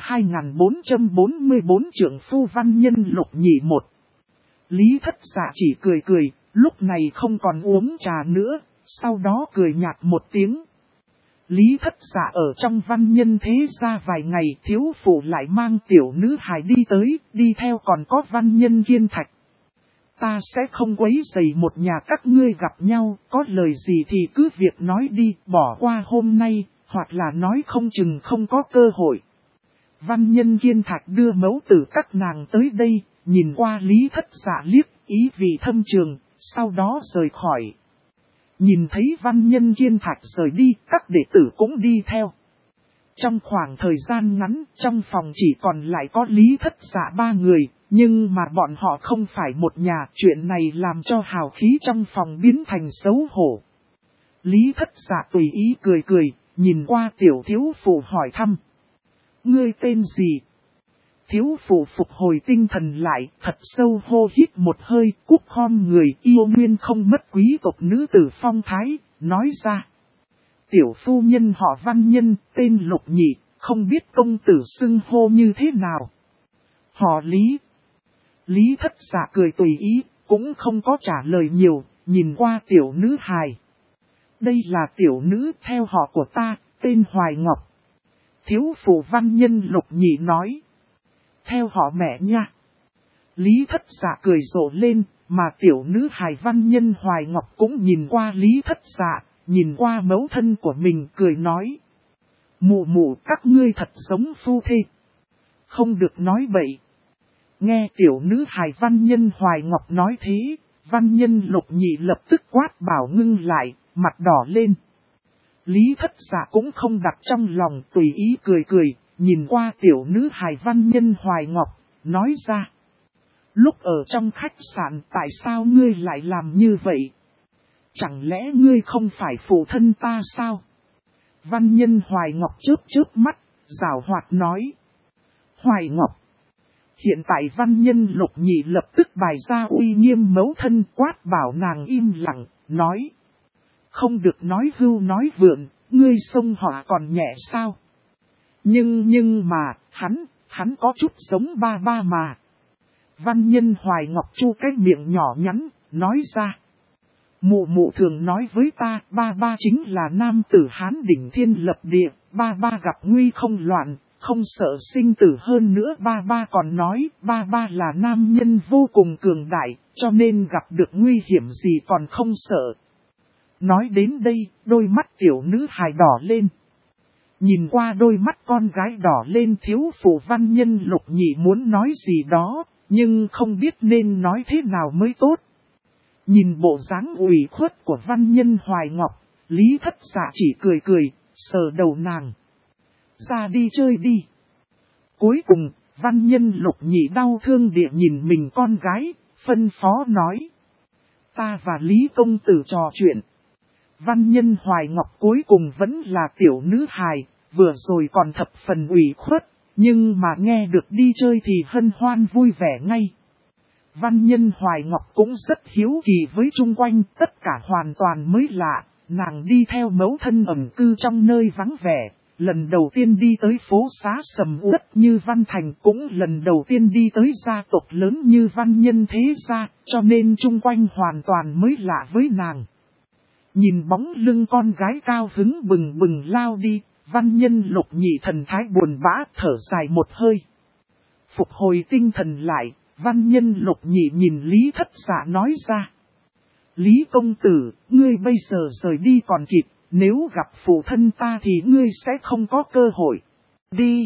2444 trưởng phu văn nhân lục nhị một. Lý Thất Dạ chỉ cười cười, lúc này không còn uống trà nữa, sau đó cười nhạt một tiếng. Lý Thất Dạ ở trong văn nhân thế gia vài ngày, thiếu phụ lại mang tiểu nữ hài đi tới, đi theo còn có văn nhân Kiên Thạch. Ta sẽ không quấy rầy một nhà các ngươi gặp nhau, có lời gì thì cứ việc nói đi, bỏ qua hôm nay, hoặc là nói không chừng không có cơ hội. Văn nhân Kiên Thạch đưa mẫu tử các nàng tới đây, nhìn qua Lý Thất Dạ liếc, ý vị thâm trường, sau đó rời khỏi. Nhìn thấy văn nhân Kiên Thạch rời đi, các đệ tử cũng đi theo. Trong khoảng thời gian ngắn, trong phòng chỉ còn lại có Lý Thất Dạ ba người, nhưng mà bọn họ không phải một nhà, chuyện này làm cho hào khí trong phòng biến thành xấu hổ. Lý Thất Dạ tùy ý cười cười, nhìn qua tiểu thiếu phụ hỏi thăm. Ngươi tên gì? Thiếu phụ phục hồi tinh thần lại, thật sâu hô hít một hơi, cúc khom người, yêu nguyên không mất quý tộc nữ tử phong thái, nói ra. Tiểu phu nhân họ Văn Nhân, tên Lục Nhị, không biết công tử xưng hô như thế nào. Họ Lý. Lý Thất Dạ cười tùy ý, cũng không có trả lời nhiều, nhìn qua tiểu nữ hài. Đây là tiểu nữ theo họ của ta, tên Hoài Ngọc. Thiếu phụ Văn Nhân Lục Nhị nói. Theo họ mẹ nha. Lý Thất Dạ cười rộ lên, mà tiểu nữ hài Văn Nhân Hoài Ngọc cũng nhìn qua Lý Thất Dạ, nhìn qua mẫu thân của mình cười nói. Mụ mụ các ngươi thật giống phu thê. Không được nói bậy. Nghe tiểu nữ hài Văn Nhân Hoài Ngọc nói thế, Văn Nhân Lục Nhị lập tức quát bảo ngưng lại, mặt đỏ lên. Lý Thất Dạ cũng không đặt trong lòng, tùy ý cười cười, nhìn qua tiểu nữ hài Văn Nhân Hoài Ngọc, nói ra. Lúc ở trong khách sạn tại sao ngươi lại làm như vậy? Chẳng lẽ ngươi không phải phụ thân ta sao? Văn Nhân Hoài Ngọc chớp mắt, giảo hoạt nói. Hoài Ngọc. Hiện tại Văn Nhân Lục Nhị lập tức bày ra uy nghiêm mẫu thân, quát bảo nàng im lặng, nói. Không được nói hưu nói vượn, ngươi xông họ còn nhẹ sao? Nhưng mà, hắn có chút giống ba ba mà. Văn Nhân Hoài Ngọc chu cái miệng nhỏ nhắn, nói ra. Mụ mụ thường nói với ta, ba ba chính là nam tử Hán đỉnh thiên lập địa, ba ba gặp nguy không loạn, không sợ sinh tử, hơn nữa ba ba còn nói, ba ba là nam nhân vô cùng cường đại, cho nên gặp được nguy hiểm gì còn không sợ. Nói đến đây, đôi mắt tiểu nữ hài đỏ lên. Nhìn qua đôi mắt con gái đỏ lên, thiếu phụ Văn Nhân Lục Nhị muốn nói gì đó, nhưng không biết nên nói thế nào mới tốt. Nhìn bộ dáng ủy khuất của Văn Nhân Hoài Ngọc, Lý Thất Dạ chỉ cười cười, sờ đầu nàng. Ra đi chơi đi. Cuối cùng, Văn Nhân Lục Nhị đau thương địa nhìn mình con gái, phân phó nói. Ta và Lý công tử trò chuyện. Văn Nhân Hoài Ngọc cuối cùng vẫn là tiểu nữ hài, vừa rồi còn thập phần ủy khuất, nhưng mà nghe được đi chơi thì hân hoan vui vẻ ngay. Văn Nhân Hoài Ngọc cũng rất hiếu kỳ với chung quanh, tất cả hoàn toàn mới lạ, nàng đi theo mẫu thân ẩn cư trong nơi vắng vẻ, lần đầu tiên đi tới phố xá sầm uất như Văn Thành, cũng lần đầu tiên đi tới gia tộc lớn như Văn Nhân thế gia, cho nên chung quanh hoàn toàn mới lạ với nàng. Nhìn bóng lưng con gái cao hứng bừng bừng lao đi, Văn Nhân Lục Nhị thần thái buồn bã thở dài một hơi. Phục hồi tinh thần lại, Văn Nhân Lục Nhị nhìn Lý Thất Dạ nói ra. Lý công tử, ngươi bây giờ rời đi còn kịp, nếu gặp phụ thân ta thì ngươi sẽ không có cơ hội. Đi!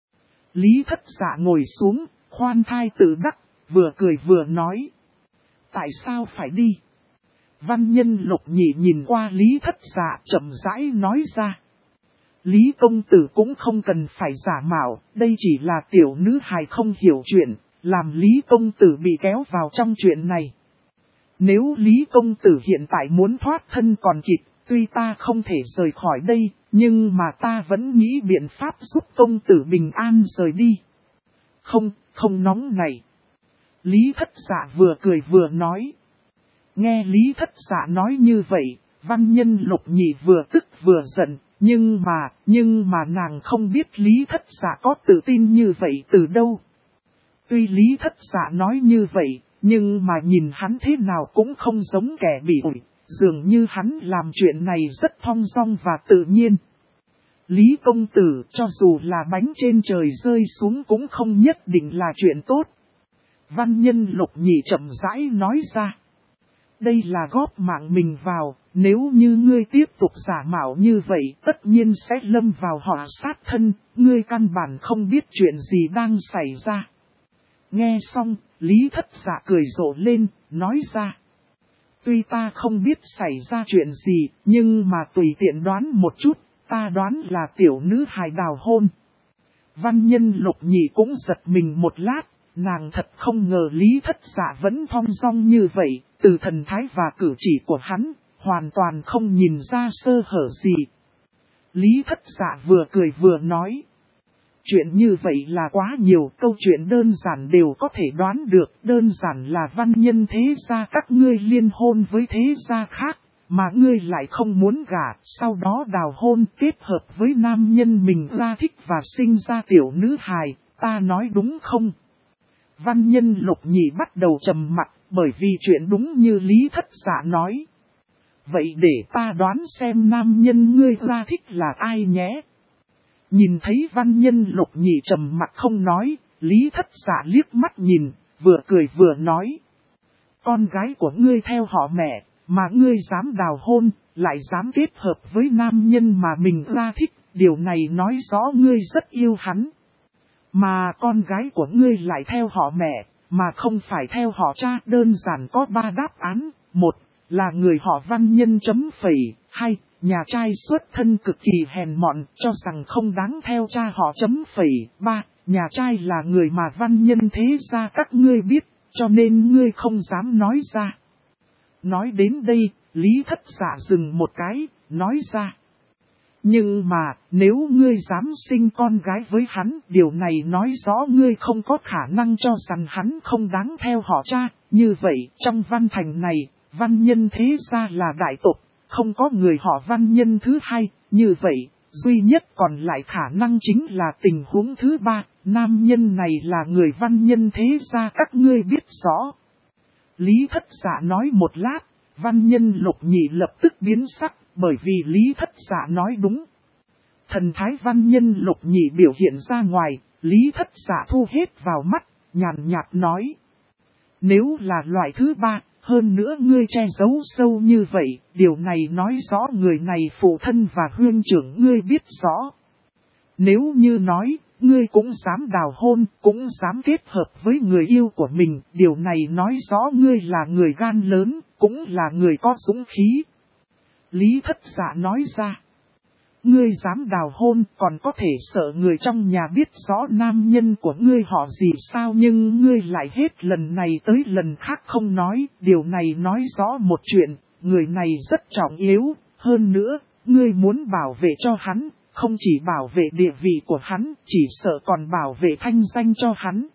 Lý Thất Dạ ngồi xuống, khoan thai tự đắc, vừa cười vừa nói. Tại sao phải đi? Văn Nhân Lục Nhị nhìn qua Lý Thất Dạ chậm rãi nói ra. Lý công tử cũng không cần phải giả mạo, đây chỉ là tiểu nữ hài không hiểu chuyện, làm Lý công tử bị kéo vào trong chuyện này. Nếu Lý công tử hiện tại muốn thoát thân còn kịp, tuy ta không thể rời khỏi đây, nhưng mà ta vẫn nghĩ biện pháp giúp công tử bình an rời đi. Không nóng này. Lý Thất Dạ vừa cười vừa nói. Nghe Lý Thất Dạ nói như vậy, Văn Nhân Lục Nhị vừa tức vừa giận, Nhưng mà nàng không biết Lý Thất Dạ có tự tin như vậy từ đâu. Tuy Lý Thất Dạ nói như vậy, nhưng mà nhìn hắn thế nào cũng không giống kẻ bị ủi, dường như hắn làm chuyện này rất thong dong và tự nhiên. Lý công tử cho dù là bánh trên trời rơi xuống cũng không nhất định là chuyện tốt. Văn nhân Lục Nhị chậm rãi nói ra. Đây là góp mạng mình vào, nếu như ngươi tiếp tục giả mạo như vậy tất nhiên sẽ lâm vào họa sát thân, ngươi căn bản không biết chuyện gì đang xảy ra. Nghe xong, Lý Thất Dạ cười rộ lên, nói ra. Tuy ta không biết xảy ra chuyện gì, nhưng mà tùy tiện đoán một chút, ta đoán là tiểu nữ hài đào hôn. Văn nhân Lục Nhị cũng giật mình một lát, nàng thật không ngờ Lý Thất Dạ vẫn thong dong như vậy, từ thần thái và cử chỉ của hắn, hoàn toàn không nhìn ra sơ hở gì. Lý Thất Dạ vừa cười vừa nói. Chuyện như vậy là quá nhiều, câu chuyện đơn giản đều có thể đoán được, đơn giản là văn nhân thế gia các ngươi liên hôn với thế gia khác, mà ngươi lại không muốn gả, sau đó đào hôn kết hợp với nam nhân mình ra thích và sinh ra tiểu nữ hài, ta nói đúng không? Văn nhân Lục Nhị bắt đầu trầm mặc, bởi vì chuyện đúng như Lý Thất Dạ nói. Vậy để ta đoán xem nam nhân ngươi ra thích là ai nhé? Nhìn thấy văn nhân Lục Nhị trầm mặt không nói, Lý Thất Dạ liếc mắt nhìn, vừa cười vừa nói. Con gái của ngươi theo họ mẹ, mà ngươi dám đào hôn, lại dám kết hợp với nam nhân mà mình ra thích, điều này nói rõ ngươi rất yêu hắn. Mà con gái của ngươi lại theo họ mẹ, mà không phải theo họ cha, đơn giản có 3 đáp án. 1. Là người họ văn nhân chấm phẩy. 2. Nhà trai xuất thân cực kỳ hèn mọn, cho rằng không đáng theo cha họ chấm phẩy. 3. Nhà trai là người mà văn nhân thế gia các ngươi biết, cho nên ngươi không dám nói ra. Nói đến đây, Lý Thất Dạ dừng một cái, nói ra. Nhưng mà, nếu ngươi dám sinh con gái với hắn, điều này nói rõ ngươi không có khả năng cho rằng hắn không đáng theo họ cha. Như vậy, trong văn thành này, văn nhân thế gia là đại tộc, không có người họ văn nhân thứ hai. Như vậy, duy nhất còn lại khả năng chính là tình huống thứ 3, nam nhân này là người văn nhân thế gia các ngươi biết rõ. Lý Thất Dạ nói một lát, văn nhân Lục Nhị lập tức biến sắc, bởi vì Lý Thất Dạ nói đúng. Thần thái văn nhân Lục Nhị biểu hiện ra ngoài, Lý Thất Dạ thu hết vào mắt, nhàn nhạt nói. Nếu là loại thứ 3, hơn nữa ngươi che giấu sâu như vậy, điều này nói rõ người này phụ thân và huynh trưởng ngươi biết rõ. Nếu như nói, ngươi cũng dám đào hôn, cũng dám kết hợp với người yêu của mình, điều này nói rõ ngươi là người gan lớn, cũng là người có dũng khí. Lý Thất Dạ nói ra. Ngươi dám đào hôn còn có thể sợ người trong nhà biết rõ nam nhân của ngươi họ gì sao, nhưng ngươi lại hết lần này tới lần khác không nói. Điều này nói rõ một chuyện, người này rất trọng yếu, hơn nữa, ngươi muốn bảo vệ cho hắn, không chỉ bảo vệ địa vị của hắn, chỉ sợ còn bảo vệ thanh danh cho hắn.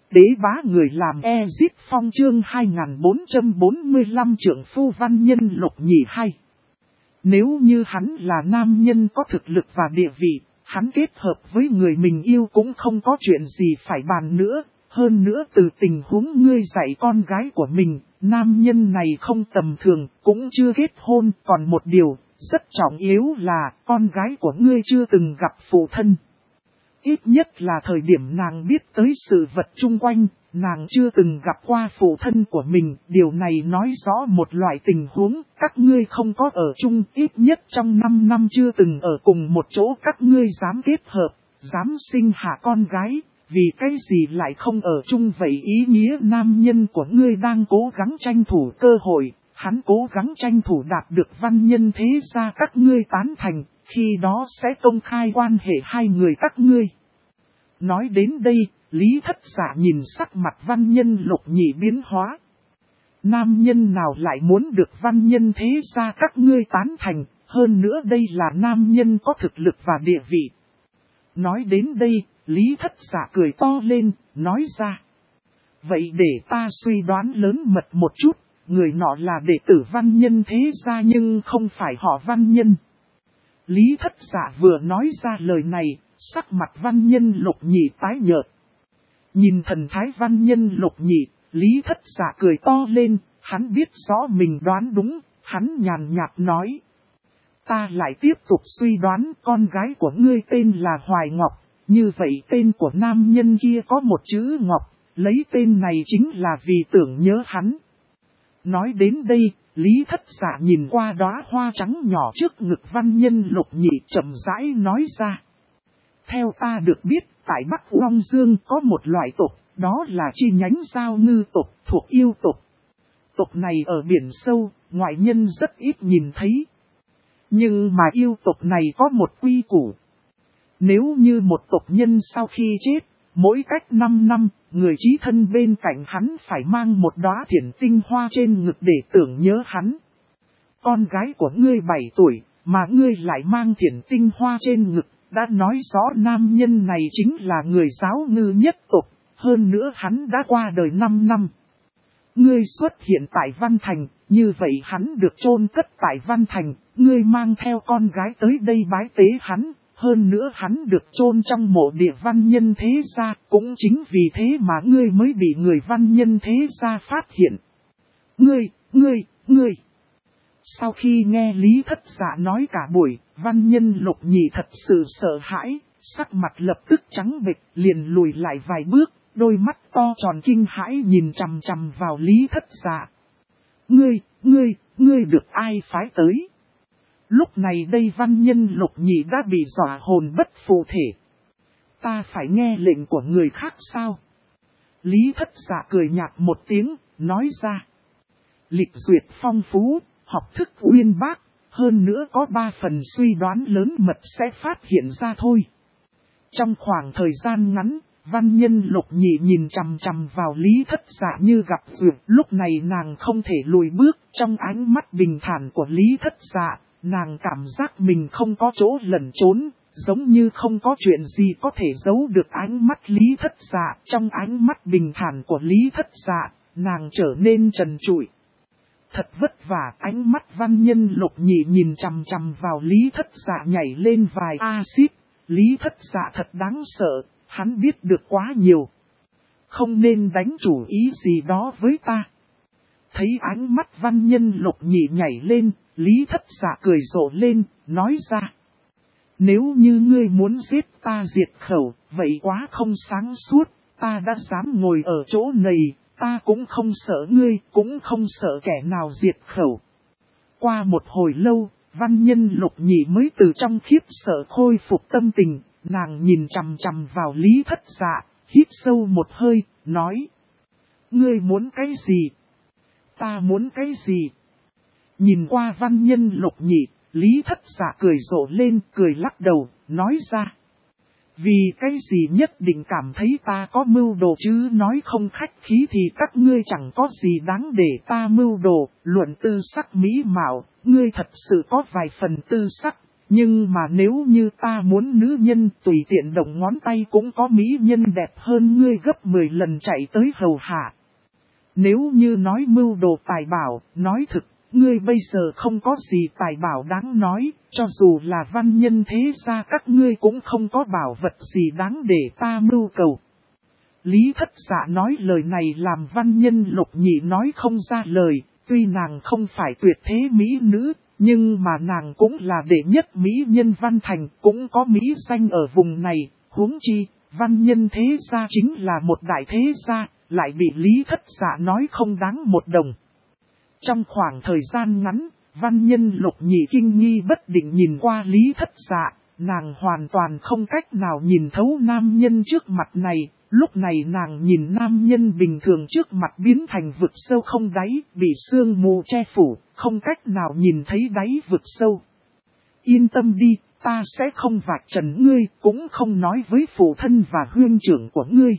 Đế bá người làm Ezit Phong chương 2445 trưởng phu văn nhân lục nhị hay. Nếu như hắn là nam nhân có thực lực và địa vị, hắn kết hợp với người mình yêu cũng không có chuyện gì phải bàn nữa. Hơn nữa từ tình huống ngươi dạy con gái của mình, nam nhân này không tầm thường, cũng chưa kết hôn. Còn một điều, rất trọng yếu là con gái của ngươi chưa từng gặp phụ thân. Ít nhất là thời điểm nàng biết tới sự vật chung quanh, nàng chưa từng gặp qua phụ thân của mình. Điều này nói rõ một loại tình huống, các ngươi không có ở chung, ít nhất trong 5 năm chưa từng ở cùng một chỗ. Các ngươi dám kết hợp, dám sinh hạ con gái, vì cái gì lại không ở chung vậy? Ý nghĩa nam nhân của ngươi đang cố gắng tranh thủ cơ hội, hắn cố gắng tranh thủ đạt được văn nhân thế gia các ngươi tán thành, khi đó sẽ công khai quan hệ hai người các ngươi. Nói đến đây, Lý Thất Dạ nhìn sắc mặt văn nhân lục nhị biến hóa. Nam nhân nào lại muốn được văn nhân thế gia các ngươi tán thành, hơn nữa đây là nam nhân có thực lực và địa vị. Nói đến đây, Lý Thất Dạ cười to lên, nói ra. Vậy để ta suy đoán lớn mật một chút, người nọ là đệ tử văn nhân thế gia nhưng không phải họ văn nhân. Lý Thất Dạ vừa nói ra lời này, sắc mặt văn nhân lục nhị tái nhợt. Nhìn thần thái văn nhân lục nhị, Lý Thất Dạ cười to lên, hắn biết rõ mình đoán đúng, hắn nhàn nhạt nói. Ta lại tiếp tục suy đoán con gái của ngươi tên là Hoài Ngọc, như vậy tên của nam nhân kia có một chữ Ngọc, lấy tên này chính là vì tưởng nhớ hắn. Nói đến đây, Lý Thất Dạ nhìn qua đóa hoa trắng nhỏ trước ngực văn nhân lục nhị chậm rãi nói ra. Theo ta được biết, tại Bắc Long Dương có một loại tộc, đó là chi nhánh giao ngư tộc thuộc yêu tộc. Tộc này ở biển sâu, ngoại nhân rất ít nhìn thấy. Nhưng mà yêu tộc này có một quy củ. Nếu như một tộc nhân sau khi chết, mỗi cách 5 năm, người chí thân bên cạnh hắn phải mang một đóa thiển tinh hoa trên ngực để tưởng nhớ hắn. Con gái của ngươi 7 tuổi, mà ngươi lại mang thiển tinh hoa trên ngực, đã nói rõ nam nhân này chính là người giáo ngư nhất tộc, hơn nữa hắn đã qua đời 5 năm. Ngươi xuất hiện tại Văn Thành, như vậy hắn được chôn cất tại Văn Thành, ngươi mang theo con gái tới đây bái tế hắn. Hơn nữa hắn được chôn trong mộ địa văn nhân thế gia, cũng chính vì thế mà ngươi mới bị người văn nhân thế gia phát hiện. Ngươi. Sau khi nghe Lý Thất Dạ nói cả buổi, văn nhân lục nhị thật sự sợ hãi, sắc mặt lập tức trắng bệch, liền lùi lại vài bước, đôi mắt to tròn kinh hãi nhìn chằm chằm vào Lý Thất Dạ. Ngươi được ai phái tới? Lúc này đây văn nhân lục nhị đã bị dọa hồn bất phụ thể. Ta phải nghe lệnh của người khác sao? Lý Thất Dạ cười nhạt một tiếng, nói ra. Lịch duyệt phong phú, học thức uyên bác, hơn nữa có 3 phần suy đoán lớn mật sẽ phát hiện ra thôi. Trong khoảng thời gian ngắn, văn nhân lục nhị nhìn chằm chằm vào Lý Thất Dạ như gặp duyệt. Lúc này nàng không thể lùi bước, trong ánh mắt bình thản của Lý Thất Dạ. Nàng cảm giác mình không có chỗ lẩn trốn, giống như không có chuyện gì có thể giấu được ánh mắt Lý Thất Dạ. Trong ánh mắt bình thản của Lý Thất Dạ, nàng trở nên trần trụi. Thật vất vả, ánh mắt văn nhân lục nhị nhìn chằm chằm vào Lý Thất Dạ nhảy lên vài axit. Lý Thất Dạ thật đáng sợ, hắn biết được quá nhiều. Không nên đánh chủ ý gì đó với ta. Thấy ánh mắt văn nhân lục nhị nhảy lên, Lý Thất Dạ cười rộ lên, nói ra. Nếu như ngươi muốn giết ta diệt khẩu, vậy quá không sáng suốt, ta đã dám ngồi ở chỗ này, ta cũng không sợ ngươi, cũng không sợ kẻ nào diệt khẩu. Qua một hồi lâu, văn nhân lục nhị mới từ trong khiếp sợ khôi phục tâm tình, nàng nhìn chằm chằm vào Lý Thất Dạ, hít sâu một hơi, nói. Ngươi muốn cái gì? Ta muốn cái gì? Nhìn qua văn nhân lục nhị, Lý Thất Dạ cười rộ lên, cười lắc đầu, nói ra. Vì cái gì nhất định cảm thấy ta có mưu đồ chứ, nói không khách khí thì các ngươi chẳng có gì đáng để ta mưu đồ. Luận tư sắc mỹ mạo, ngươi thật sự có vài phần tư sắc, Nhưng mà nếu như ta muốn nữ nhân tùy tiện động ngón tay cũng có mỹ nhân đẹp hơn ngươi gấp 10 lần chạy tới hầu hạ. Nếu như nói mưu đồ tài bảo, nói thực, ngươi bây giờ không có gì tài bảo đáng nói, cho dù là văn nhân thế gia các ngươi cũng không có bảo vật gì đáng để ta mưu cầu. Lý Thất Dạ nói lời này làm văn nhân Lục Nhị nói không ra lời, tuy nàng không phải tuyệt thế mỹ nữ, nhưng mà nàng cũng là đệ nhất mỹ nhân văn thành, cũng có mỹ danh ở vùng này, huống chi, văn nhân thế gia chính là một đại thế gia, lại bị Lý Thất Dạ nói không đáng một đồng. Trong khoảng thời gian ngắn, văn nhân Lục Nhị kinh nghi bất định nhìn qua Lý Thất Dạ, nàng hoàn toàn không cách nào nhìn thấu nam nhân trước mặt này. Lúc này nàng nhìn nam nhân bình thường trước mặt biến thành vực sâu không đáy, bị sương mù che phủ, không cách nào nhìn thấy đáy vực sâu. Yên tâm đi, ta sẽ không vạch trần ngươi, cũng không nói với phụ thân và huynh trưởng của ngươi.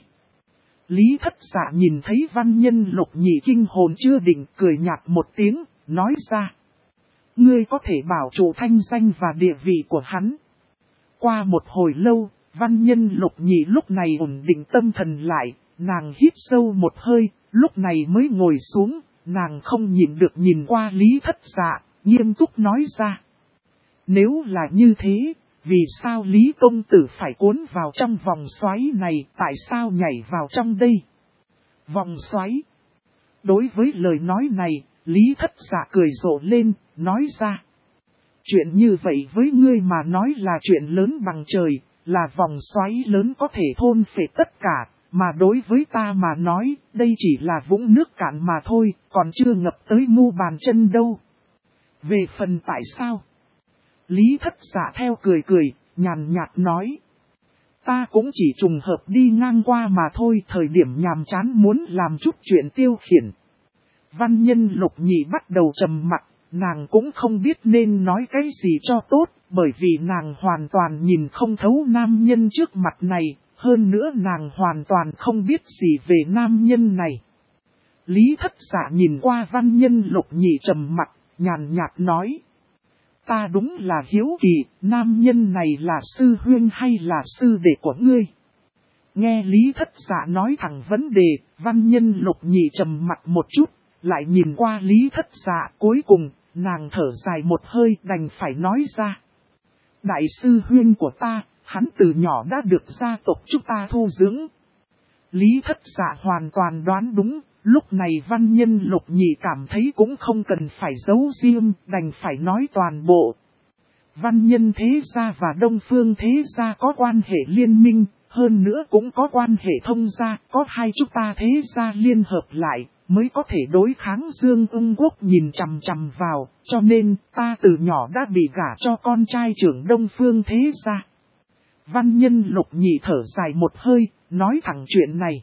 Lý Thất Dạ nhìn thấy văn nhân Lục Nhị kinh hồn chưa định, cười nhạt một tiếng, nói ra. Ngươi có thể bảo trụ thanh danh và địa vị của hắn. Qua một hồi lâu, văn nhân Lục Nhị lúc này ổn định tâm thần lại, nàng hít sâu một hơi, lúc này mới ngồi xuống, nàng không nhịn được nhìn qua Lý Thất Dạ, nghiêm túc nói ra. Nếu là như thế, vì sao Lý Công Tử phải cuốn vào trong vòng xoáy này, tại sao nhảy vào trong đây? Vòng xoáy. Đối với lời nói này, Lý Thất Dạ cười rộ lên, nói ra. Chuyện như vậy với ngươi mà nói là chuyện lớn bằng trời, là vòng xoáy lớn có thể thôn phệ tất cả, mà đối với ta mà nói, đây chỉ là vũng nước cạn mà thôi, còn chưa ngập tới mu bàn chân đâu. Về phần tại sao? Lý Thất Dạ theo cười cười, nhàn nhạt nói. Ta cũng chỉ trùng hợp đi ngang qua mà thôi, thời điểm nhàm chán muốn làm chút chuyện tiêu khiển. Văn nhân Lục Nhị bắt đầu trầm mặc, nàng cũng không biết nên nói cái gì cho tốt, bởi vì nàng hoàn toàn nhìn không thấu nam nhân trước mặt này, hơn nữa nàng hoàn toàn không biết gì về nam nhân này. Lý Thất Dạ nhìn qua văn nhân Lục Nhị trầm mặc, nhàn nhạt nói. Ta đúng là hiếu kỳ, nam nhân này là sư huynh hay là sư đệ của ngươi? Nghe Lý Thất Dạ nói thẳng vấn đề, văn nhân Lục Nhị trầm mặt một chút, lại nhìn qua Lý Thất Dạ, cuối cùng, nàng thở dài một hơi đành phải nói ra. Đại sư huynh của ta, hắn từ nhỏ đã được gia tộc chúng ta thu dưỡng. Lý Thất Dạ hoàn toàn đoán đúng, lúc này văn nhân Lục Nhị cảm thấy cũng không cần phải giấu riêng, đành phải nói toàn bộ. Văn nhân thế gia và Đông Phương thế gia có quan hệ liên minh, hơn nữa cũng có quan hệ thông gia, có hai chúng ta thế gia liên hợp lại, mới có thể đối kháng Dương Ưng Quốc nhìn chằm chằm vào, cho nên ta từ nhỏ đã bị gả cho con trai trưởng Đông Phương thế gia. Văn nhân Lục Nhị thở dài một hơi, nói thẳng chuyện này.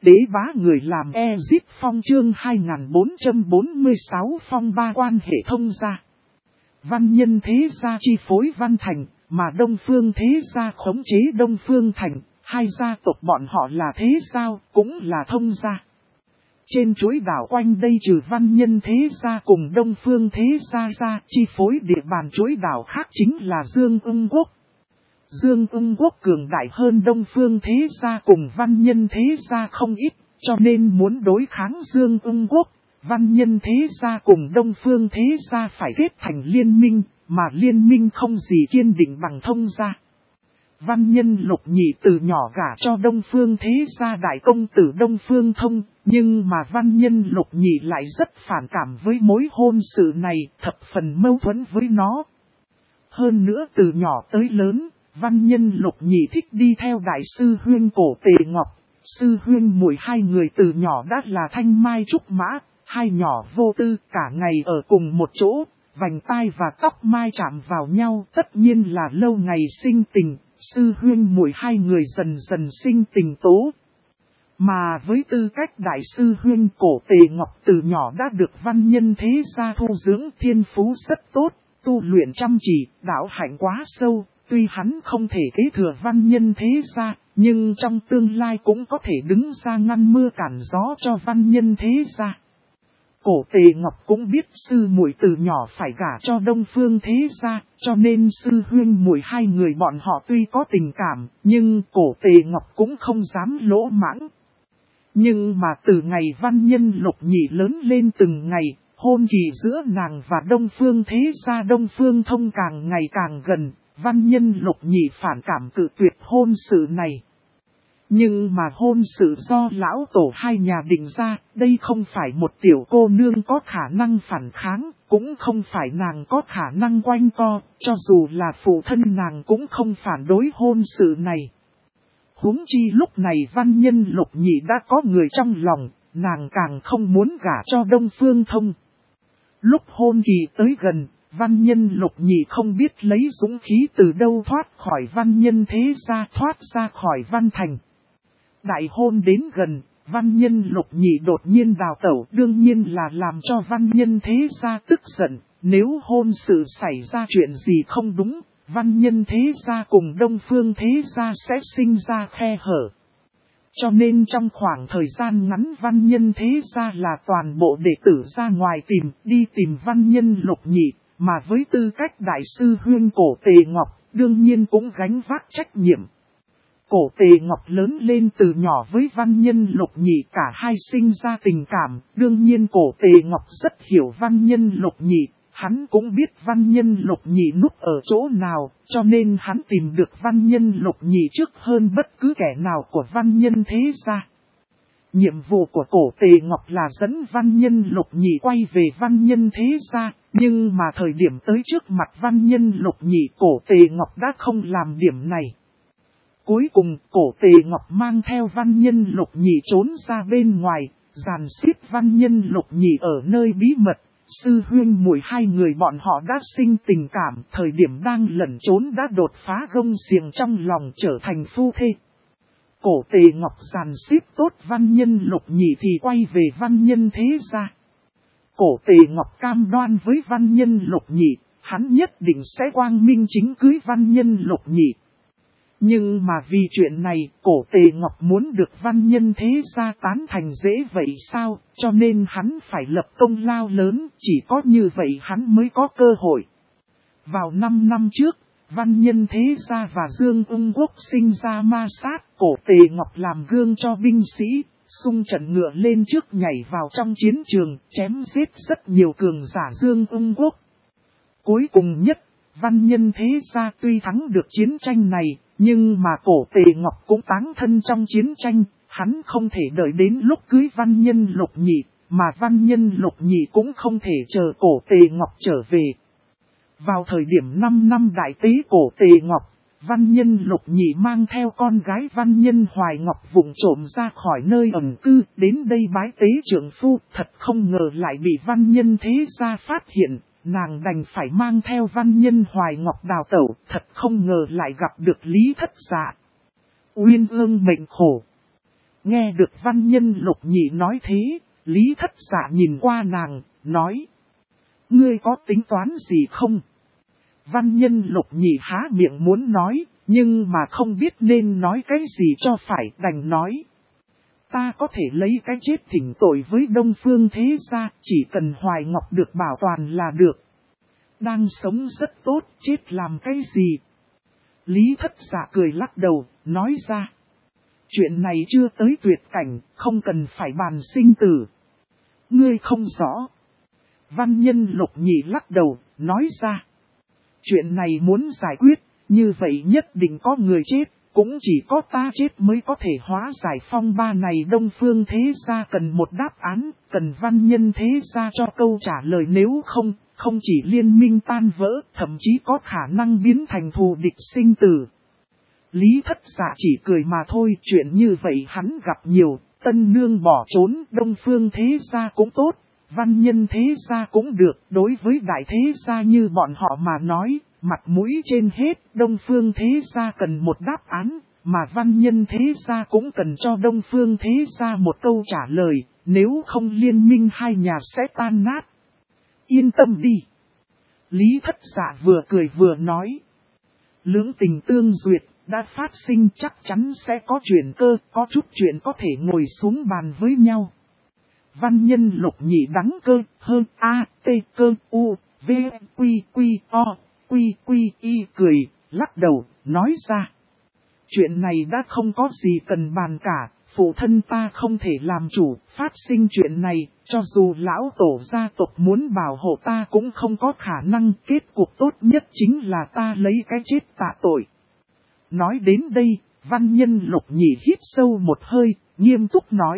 Đế bá người làm Ezit Phong chương 2446 phong ba quan hệ thông gia. Văn nhân thế gia chi phối Văn Thành, mà Đông Phương thế gia khống chế Đông Phương Thành, hai gia tộc bọn họ là thế sao, cũng là thông gia. Trên chuỗi đảo quanh đây trừ văn nhân thế gia cùng Đông Phương thế gia ra, chi phối địa bàn chuỗi đảo khác chính là Dương Ưng Quốc. Dương Ưng Quốc cường đại hơn Đông Phương thế gia cùng văn nhân thế gia không ít, cho nên muốn đối kháng Dương Ưng Quốc, văn nhân thế gia cùng Đông Phương thế gia phải kết thành liên minh, mà liên minh không gì kiên định bằng thông gia. Văn nhân Lục Nhị từ nhỏ gả cho Đông Phương thế gia đại công tử Đông Phương Thông, nhưng mà văn nhân Lục Nhị lại rất phản cảm với mối hôn sự này, thập phần mâu thuẫn với nó. Hơn nữa từ nhỏ tới lớn, văn nhân Lục Nhị thích đi theo đại sư huynh Cổ Tề Ngọc, sư huynh muội hai người từ nhỏ đã là thanh mai trúc mã, hai nhỏ vô tư cả ngày ở cùng một chỗ, vành tai và tóc mai chạm vào nhau tất nhiên là lâu ngày sinh tình, sư huynh muội hai người dần dần sinh tình tố. Mà với tư cách đại sư huynh Cổ Tề Ngọc từ nhỏ đã được văn nhân thế gia thu dưỡng thiên phú rất tốt, tu luyện chăm chỉ, đạo hạnh quá sâu, tuy hắn không thể kế thừa văn nhân thế gia, nhưng trong tương lai cũng có thể đứng ra ngăn mưa cản gió cho văn nhân thế gia. Cổ Tề Ngọc cũng biết sư muội từ nhỏ phải gả cho Đông Phương thế gia, cho nên sư huynh muội hai người bọn họ tuy có tình cảm, nhưng Cổ Tề Ngọc cũng không dám lỗ mãng. Nhưng mà từ ngày văn nhân Lục Nhị lớn lên từng ngày, hôn kỳ giữa nàng và Đông Phương thế gia Đông Phương Thông càng ngày càng gần, văn nhân Lục Nhị phản cảm cự tuyệt hôn sự này. Nhưng mà hôn sự do lão tổ hai nhà định ra, đây không phải một tiểu cô nương có khả năng phản kháng, cũng không phải nàng có khả năng quanh co, cho dù là phụ thân nàng cũng không phản đối hôn sự này. Huống chi lúc này văn nhân Lục Nhị đã có người trong lòng, nàng càng không muốn gả cho Đông Phương Thông. Lúc hôn kỳ tới gần, văn nhân Lục Nhị không biết lấy dũng khí từ đâu thoát khỏi văn nhân thế gia, thoát ra khỏi Văn Thành. Đại hôn đến gần, văn nhân Lục Nhị đột nhiên đào tẩu, đương nhiên là làm cho văn nhân thế gia tức giận. Nếu hôn sự xảy ra chuyện gì không đúng, văn nhân thế gia cùng Đông Phương thế gia sẽ sinh ra khe hở. Cho nên trong khoảng thời gian ngắn văn nhân thế gia là toàn bộ đệ tử ra ngoài đi tìm văn nhân Lục Nhị, mà với tư cách đại sư huynh Cổ Tề Ngọc, đương nhiên cũng gánh vác trách nhiệm. Cổ Tề Ngọc lớn lên từ nhỏ với văn nhân Lục Nhị, cả hai sinh ra tình cảm, đương nhiên Cổ Tề Ngọc rất hiểu văn nhân Lục Nhị, hắn cũng biết văn nhân Lục Nhị núp ở chỗ nào, cho nên hắn tìm được văn nhân Lục Nhị trước hơn bất cứ kẻ nào của văn nhân thế gia. Nhiệm vụ của Cổ Tề Ngọc là dẫn văn nhân Lục Nhị quay về văn nhân thế gia, nhưng mà thời điểm tới trước mặt văn nhân Lục Nhị, Cổ Tề Ngọc đã không làm điểm này. Cuối cùng, Cổ Tề Ngọc mang theo văn nhân Lục Nhị trốn ra bên ngoài, dàn xếp văn nhân Lục Nhị ở nơi bí mật. Sư huynh muội hai người bọn họ đã sinh tình cảm, thời điểm đang lẩn trốn đã đột phá gông xiềng trong lòng trở thành phu thê. Cổ Tề Ngọc dàn xếp tốt văn nhân Lục Nhị thì quay về văn nhân thế gia. Cổ Tề Ngọc cam đoan với văn nhân Lục Nhị, hắn nhất định sẽ quang minh chính cưới văn nhân Lục Nhị. Nhưng mà vì chuyện này, Cổ Tề Ngọc muốn được văn nhân thế gia tán thành dễ vậy sao, cho nên hắn phải lập công lao lớn, chỉ có như vậy hắn mới có cơ hội. Vào 5 năm trước, văn nhân thế gia và Dương Ưng Quốc sinh ra ma sát, Cổ Tề Ngọc làm gương cho binh sĩ, xung trận ngựa lên trước nhảy vào trong chiến trường, chém giết rất nhiều cường giả Dương Ưng Quốc. Cuối cùng nhất, văn nhân thế gia tuy thắng được chiến tranh này, nhưng mà Cổ Tề Ngọc cũng táng thân trong chiến tranh, hắn không thể đợi đến lúc cưới văn nhân Lục Nhị, mà văn nhân Lục Nhị cũng không thể chờ Cổ Tề Ngọc trở về. Vào thời điểm 5 năm đại tế Cổ Tề Ngọc, văn nhân Lục Nhị mang theo con gái văn nhân Hoài Ngọc vụng trộm ra khỏi nơi ẩn cư, đến đây bái tế trưởng phu, thật không ngờ lại bị văn nhân thế gia phát hiện. Nàng đành phải mang theo văn nhân Hoài Ngọc đào tẩu, thật không ngờ lại gặp được Lý Thất Dạ. Uyên ương mệnh khổ. Nghe được văn nhân Lục Nhị nói thế, Lý Thất Dạ nhìn qua nàng, nói. Ngươi có tính toán gì không? Văn nhân Lục Nhị há miệng muốn nói, nhưng mà không biết nên nói cái gì cho phải, đành nói. Ta có thể lấy cái chết thỉnh tội với Đông Phương Thế Gia, chỉ cần Hoài Ngọc được bảo toàn là được. Đang sống rất tốt, chết làm cái gì? Lý Thất Dạ cười lắc đầu, nói ra. Chuyện này chưa tới tuyệt cảnh, không cần phải bàn sinh tử. Ngươi không rõ. Văn nhân Lục Nhị lắc đầu, nói ra. Chuyện này muốn giải quyết, như vậy nhất định có người chết, cũng chỉ có ta chết mới có thể hóa giải phong ba này. Đông Phương Thế Gia cần một đáp án, cần văn nhân Thế Gia cho câu trả lời, nếu không, không chỉ liên minh tan vỡ, thậm chí có khả năng biến thành thù địch sinh tử. Lý Thất Dạ chỉ cười mà thôi, chuyện như vậy hắn gặp nhiều, tân nương bỏ trốn, Đông Phương Thế Gia cũng tốt, văn nhân Thế Gia cũng được, đối với đại thế gia như bọn họ mà nói, mặt mũi trên hết, Đông Phương Thế Gia cần một đáp án, mà văn nhân Thế Gia cũng cần cho Đông Phương Thế Gia một câu trả lời, nếu không liên minh hai nhà sẽ tan nát. Yên tâm đi. Lý Thất Dạ vừa cười vừa nói. Lưỡng tình tương duyệt, đã phát sinh chắc chắn sẽ có chuyển cơ, có chút chuyện có thể ngồi xuống bàn với nhau. Văn nhân Lục Nhị đắng cơ, hơn A, T, cơ, U, V, Quy, Quy, O, Quy, Quy, Y cười, lắc đầu, nói ra. Chuyện này đã không có gì cần bàn cả, phụ thân ta không thể làm chủ, phát sinh chuyện này, cho dù lão tổ gia tộc muốn bảo hộ ta cũng không có khả năng, kết cục tốt nhất chính là ta lấy cái chết tạ tội. Nói đến đây, văn nhân Lục Nhị hít sâu một hơi, nghiêm túc nói.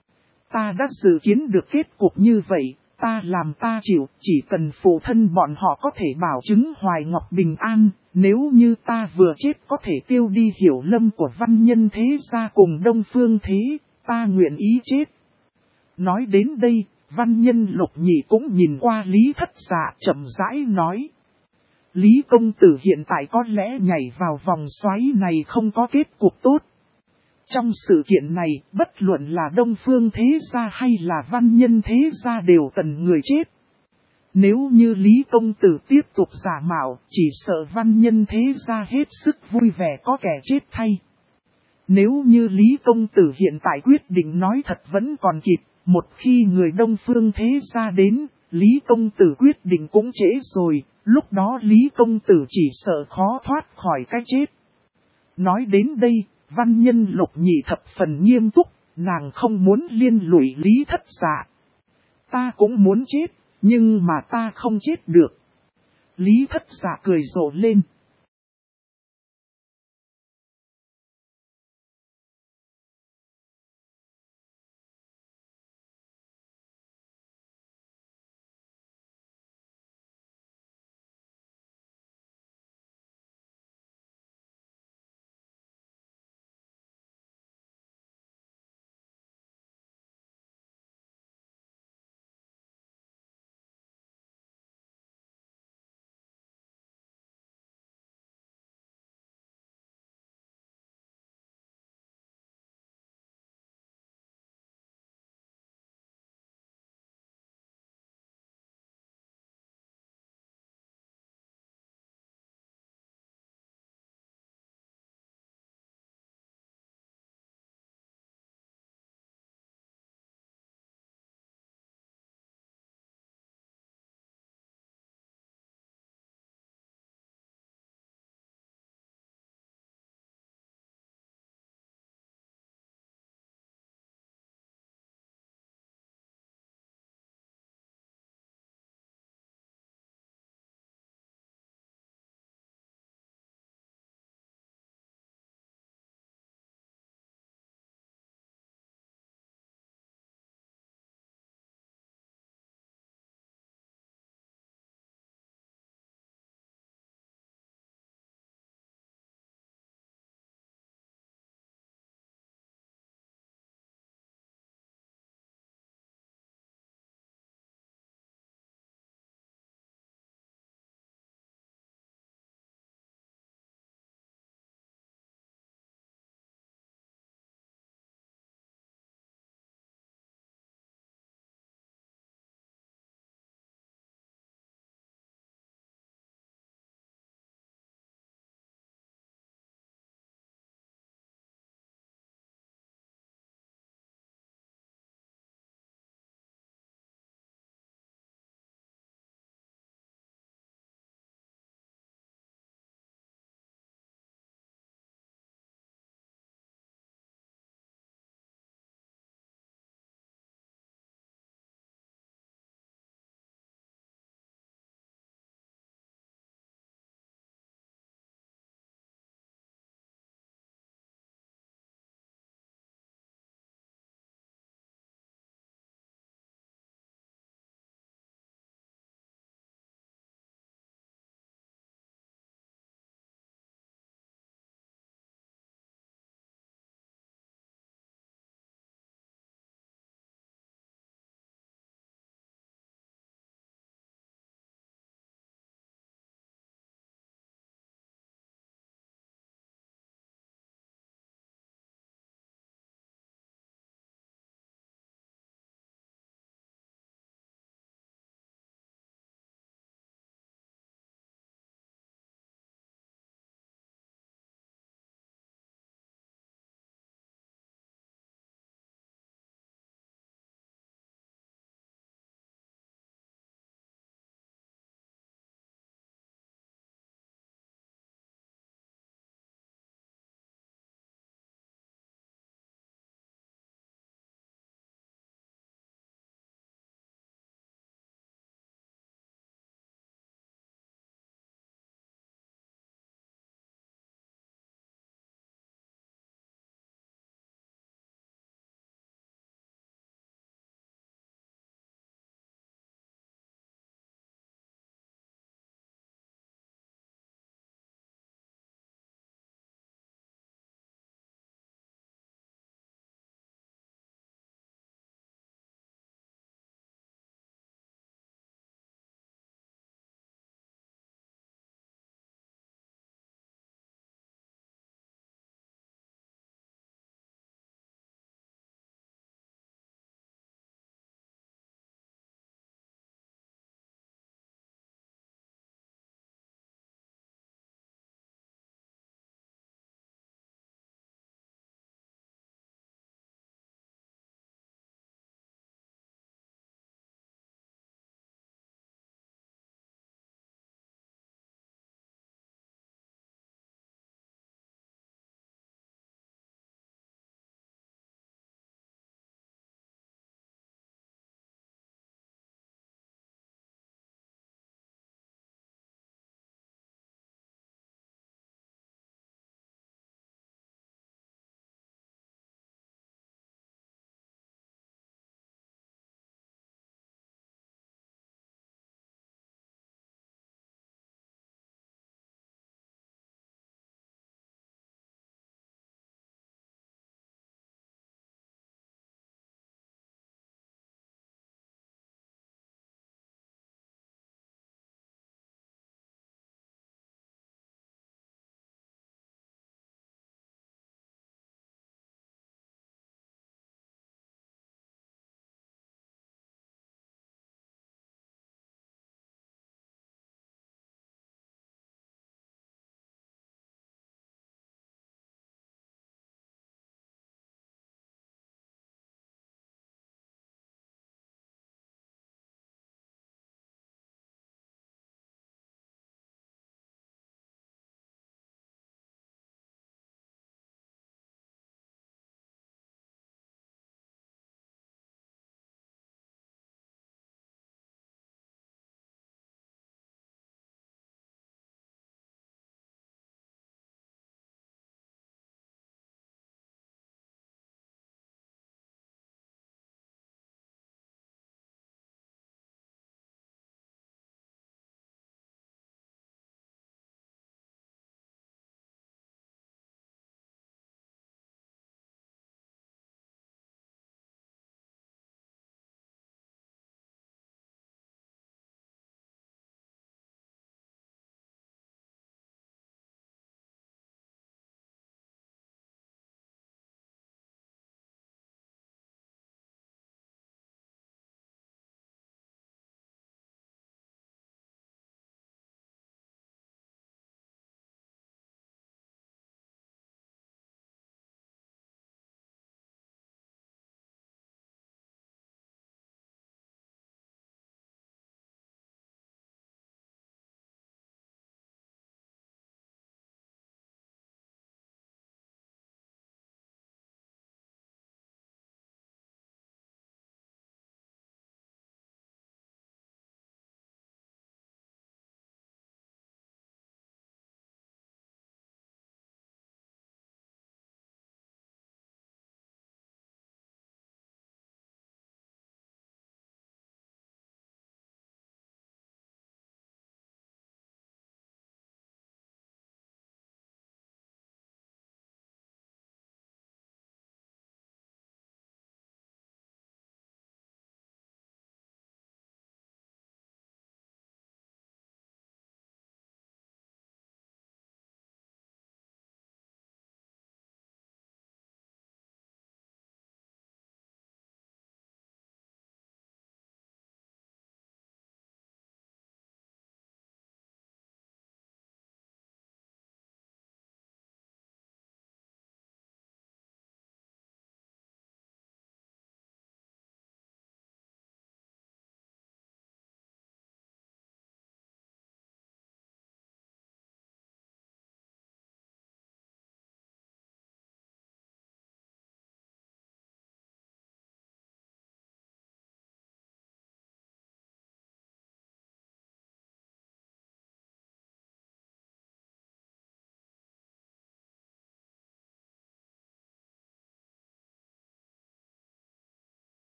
Ta đã dự kiến được kết cục như vậy, ta làm ta chịu, chỉ cần phụ thân bọn họ có thể bảo chứng Hoài Ngọc bình an, nếu như ta vừa chết có thể tiêu đi hiểu lâm của văn nhân Thế Gia cùng Đông Phương Thế, ta nguyện ý chết. Nói đến đây, văn nhân Lục Nhị cũng nhìn qua Lý Thất Dạ chậm rãi nói. Lý công tử hiện tại có lẽ nhảy vào vòng xoáy này không có kết cục tốt. Trong sự kiện này, bất luận là Đông Phương Thế Gia hay là văn nhân Thế Gia đều cần người chết. Nếu như Lý công tử tiếp tục giả mạo, chỉ sợ văn nhân Thế Gia hết sức vui vẻ có kẻ chết thay. Nếu như Lý công tử hiện tại quyết định nói thật vẫn còn kịp, một khi người Đông Phương Thế Gia đến, Lý công tử quyết định cũng trễ rồi, lúc đó Lý công tử chỉ sợ khó thoát khỏi cái chết. Nói đến đây, văn nhân Lục Nhị thập phần nghiêm túc, nàng không muốn liên lụy Lý Thất Dạ. Ta cũng muốn chết, nhưng mà ta không chết được. Lý Thất Dạ cười rộ lên.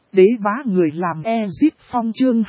Đế bá người làm Ezip Phong chương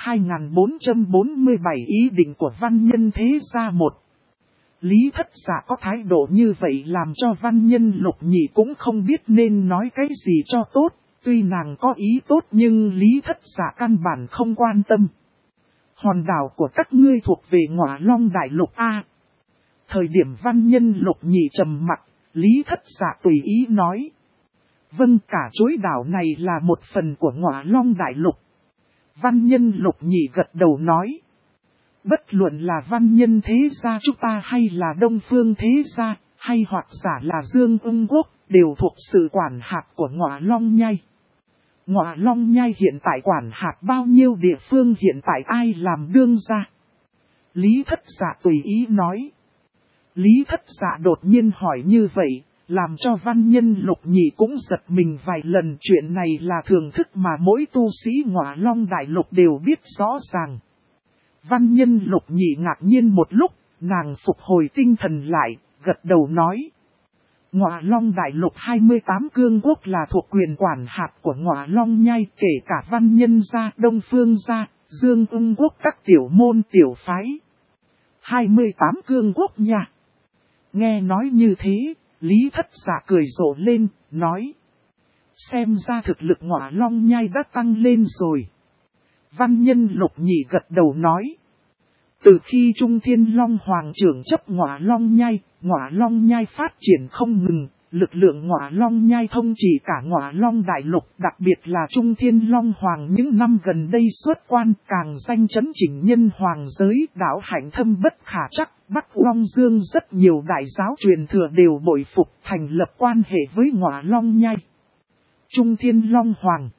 2447 ý định của văn nhân thế gia một. Lý Thất Dạ có thái độ như vậy làm cho văn nhân Lục Nhị cũng không biết nên nói cái gì cho tốt. Tuy nàng có ý tốt nhưng Lý Thất Dạ căn bản không quan tâm. Hòn đảo của các ngươi thuộc về Ngọa Long Đại Lục A. Thời điểm văn nhân Lục Nhị trầm mặc, Lý Thất Dạ tùy ý nói. Vâng, cả chuỗi đảo này là một phần của Ngọa Long Đại Lục. Văn nhân Lục Nhị gật đầu nói. Bất luận là văn nhân thế gia chúng ta hay là Đông Phương thế gia, hay hoặc giả là Dương Ung Quốc, đều thuộc sự quản hạt của Ngọa Long Nhai. Ngọa Long Nhai hiện tại quản hạt bao nhiêu địa phương, hiện tại ai làm đương gia? Lý Thất Dạ tùy ý nói. Lý Thất Dạ đột nhiên hỏi như vậy, làm cho văn nhân Lục Nhị cũng giật mình vài lần. Chuyện này là thường thức mà mỗi tu sĩ Ngọa Long Đại Lục đều biết rõ ràng. Văn nhân Lục Nhị ngạc nhiên một lúc, nàng phục hồi tinh thần lại, gật đầu nói. Ngọa Long Đại Lục 28 cương quốc là thuộc quyền quản hạt của Ngọa Long Nhai, kể cả văn nhân gia, Đông Phương gia, Dương Ung Quốc các tiểu môn tiểu phái. 28 cương quốc nha. Nghe nói như thế, Lý Thất Dạ cười rộ lên, nói. Xem ra thực lực Ngọa Long Nhai đã tăng lên rồi. Văn nhân Lục Nhị gật đầu nói. Từ khi Trung Thiên Long Hoàng trưởng chấp Ngọa Long Nhai phát triển không ngừng, lực lượng Ngọa Long Nhai thông chỉ cả Ngọa Long Đại Lục, đặc biệt là Trung Thiên Long Hoàng những năm gần đây xuất quan càng danh chấn chỉnh nhân hoàng giới, đạo hạnh thâm bất khả trắc. Bắc Long Dương rất nhiều đại giáo truyền thừa đều bội phục, thành lập quan hệ với Ngọa Long Nhai. Trung Thiên Long Hoàng.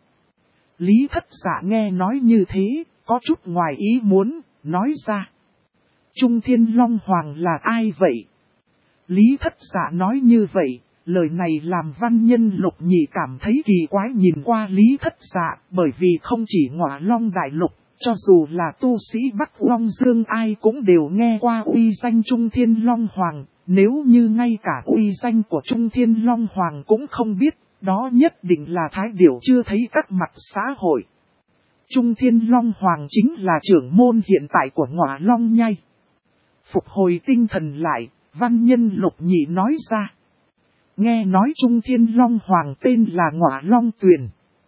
Lý Thất Dạ nghe nói như thế, có chút ngoài ý muốn, nói ra. Trung Thiên Long Hoàng là ai vậy? Lý Thất Dạ nói như vậy, lời này làm văn nhân Lục Nhị cảm thấy kỳ quái nhìn qua Lý Thất Dạ, bởi vì không chỉ Ngọa Long Đại Lục, cho dù là tu sĩ Bắc Long Dương ai cũng đều nghe qua uy danh Trung Thiên Long Hoàng, nếu như ngay cả uy danh của Trung Thiên Long Hoàng cũng không biết, đó nhất định là thái điểu chưa thấy các mặt xã hội. Trung Thiên Long Hoàng chính là trưởng môn hiện tại của Ngọa Long Nhai. Phục hồi tinh thần lại, văn nhân Lục Nhị nói ra. Nghe nói Trung Thiên Long Hoàng tên là Ngọa Long Tuyền.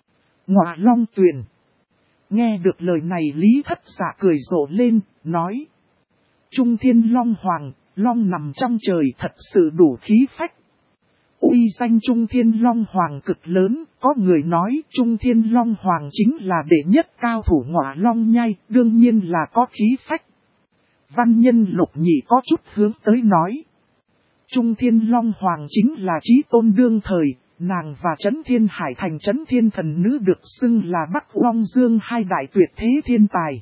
Ngọa Long Tuyền. Nghe được lời này Lý Thất Dạ cười rộ lên, nói. Trung Thiên Long Hoàng, long nằm trong trời thật sự đủ khí phách. Uy danh Trung Thiên Long Hoàng cực lớn, có người nói Trung Thiên Long Hoàng chính là đệ nhất cao thủ Ngọa Long Nhai, đương nhiên là có khí phách. Văn nhân Lục Nhị có chút hướng tới nói. Trung Thiên Long Hoàng chính là chí tôn đương thời, nàng và Trấn Thiên Hải Thành Trấn Thiên Thần Nữ được xưng là Bắc Long Dương hai đại tuyệt thế thiên tài.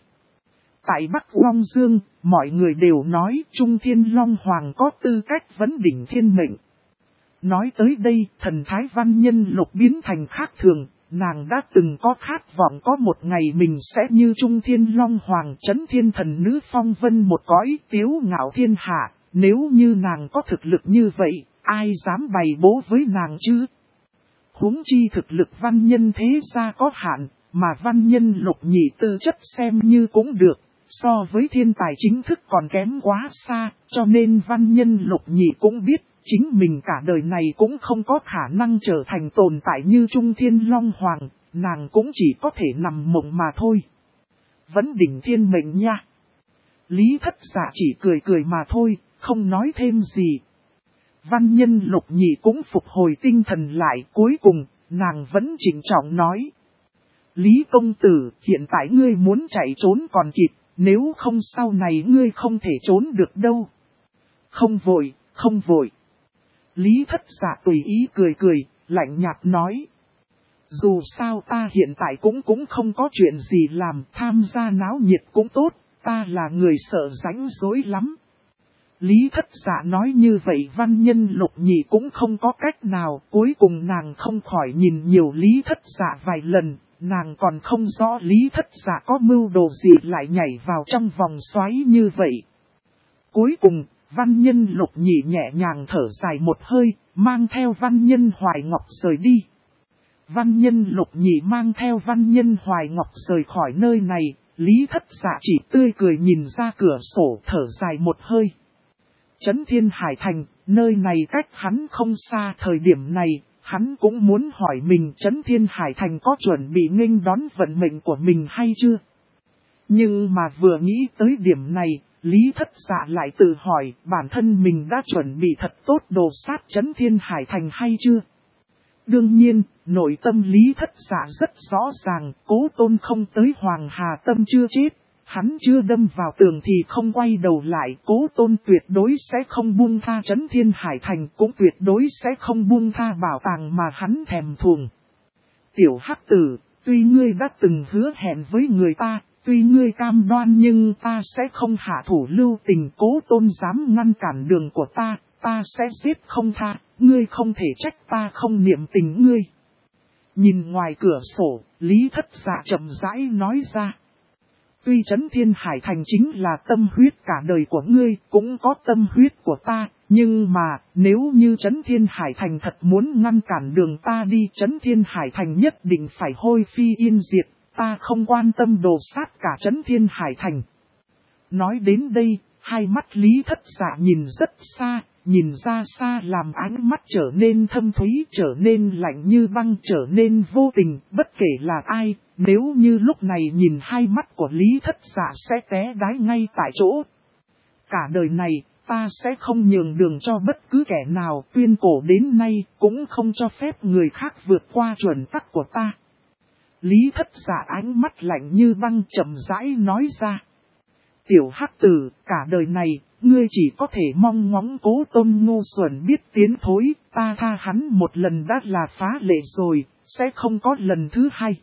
Tại Bắc Long Dương, mọi người đều nói Trung Thiên Long Hoàng có tư cách vấn đỉnh thiên mệnh. Nói tới đây, thần thái văn nhân Lục biến thành khác thường, nàng đã từng có khát vọng có một ngày mình sẽ như Trung Thiên Long Hoàng Trấn Thiên Thần Nữ phong vân một cõi tiếu ngạo thiên hạ, nếu như nàng có thực lực như vậy, ai dám bày bố với nàng chứ? Huống chi thực lực văn nhân thế gia có hạn, mà văn nhân Lục Nhị tư chất xem như cũng được, so với thiên tài chính thức còn kém quá xa, cho nên văn nhân Lục Nhị cũng biết. Chính mình cả đời này cũng không có khả năng trở thành tồn tại như Trung Thiên Long Hoàng, nàng cũng chỉ có thể nằm mộng mà thôi. Vấn đỉnh thiên mệnh nha. Lý Thất Dạ chỉ cười cười mà thôi, không nói thêm gì. Văn nhân Lục Nhị cũng phục hồi tinh thần lại, cuối cùng, nàng vẫn chỉnh trọng nói. Lý công tử, hiện tại ngươi muốn chạy trốn còn kịp, nếu không sau này ngươi không thể trốn được đâu. Không vội, không vội. Lý Thất Dạ tùy ý cười cười, lạnh nhạt nói. Dù sao ta hiện tại cũng không có chuyện gì làm, tham gia náo nhiệt cũng tốt, ta là người sợ rảnh rối lắm. Lý Thất Dạ nói như vậy văn nhân Lục Nhị cũng không có cách nào, cuối cùng nàng không khỏi nhìn nhiều Lý Thất Dạ vài lần, nàng còn không rõ Lý Thất Dạ có mưu đồ gì lại nhảy vào trong vòng xoáy như vậy. Cuối cùng, văn nhân Lục Nhị nhẹ nhàng thở dài một hơi, mang theo văn nhân Hoài Ngọc rời đi. Văn Nhân Lục Nhị mang theo Văn Nhân Hoài Ngọc rời khỏi nơi này, Lý Thất Dạ chỉ tươi cười nhìn ra cửa sổ thở dài một hơi. Trấn Thiên Hải Thành, nơi này cách hắn không xa. Thời điểm này, hắn cũng muốn hỏi mình Trấn Thiên Hải Thành có chuẩn bị nghênh đón vận mệnh của mình hay chưa. Nhưng mà vừa nghĩ tới điểm này, Lý Thất Dạ lại tự hỏi bản thân mình đã chuẩn bị thật tốt đồ sát Trấn Thiên Hải Thành hay chưa. Đương nhiên, nội tâm Lý Thất Dạ rất rõ ràng, Cố Tôn không tới Hoàng Hà Tâm chưa chết. Hắn chưa đâm vào tường thì không quay đầu lại, Cố Tôn tuyệt đối sẽ không buông tha Trấn Thiên Hải Thành, cũng tuyệt đối sẽ không buông tha bảo tàng mà hắn thèm thuồng. Tiểu Hắc Tử, tuy ngươi đã từng hứa hẹn với người ta, tuy ngươi cam đoan nhưng ta sẽ không hạ thủ lưu tình. Cố Tôn dám ngăn cản đường của ta sẽ giết không tha, ngươi không thể trách ta không niệm tình ngươi. Nhìn ngoài cửa sổ, Lý Thất Dạ chậm rãi nói ra. Tuy Trấn Thiên Hải Thành chính là tâm huyết cả đời của ngươi, cũng có tâm huyết của ta, nhưng mà, nếu như Trấn Thiên Hải Thành thật muốn ngăn cản đường ta đi, Trấn Thiên Hải Thành nhất định phải hôi phi yên diệt, ta không quan tâm đồ sát cả Trấn Thiên Hải Thành. Nói đến đây, hai mắt Lý Thất Dạ nhìn rất xa, nhìn ra xa làm ánh mắt trở nên thâm thúy, trở nên lạnh như băng, trở nên vô tình, bất kể là ai, nếu như lúc này nhìn hai mắt của Lý Thất Dạ sẽ té đái ngay tại chỗ. Cả đời này, ta sẽ không nhường đường cho bất cứ kẻ nào, tuyên cổ đến nay cũng không cho phép người khác vượt qua chuẩn tắc của ta. Lý Thất Dạ ánh mắt lạnh như băng chậm rãi nói ra. Tiểu Hắc Tử, cả đời này, ngươi chỉ có thể mong ngóng Cố Tôn ngu xuẩn biết tiến thối, ta tha hắn một lần đã là phá lệ rồi, sẽ không có lần thứ hai.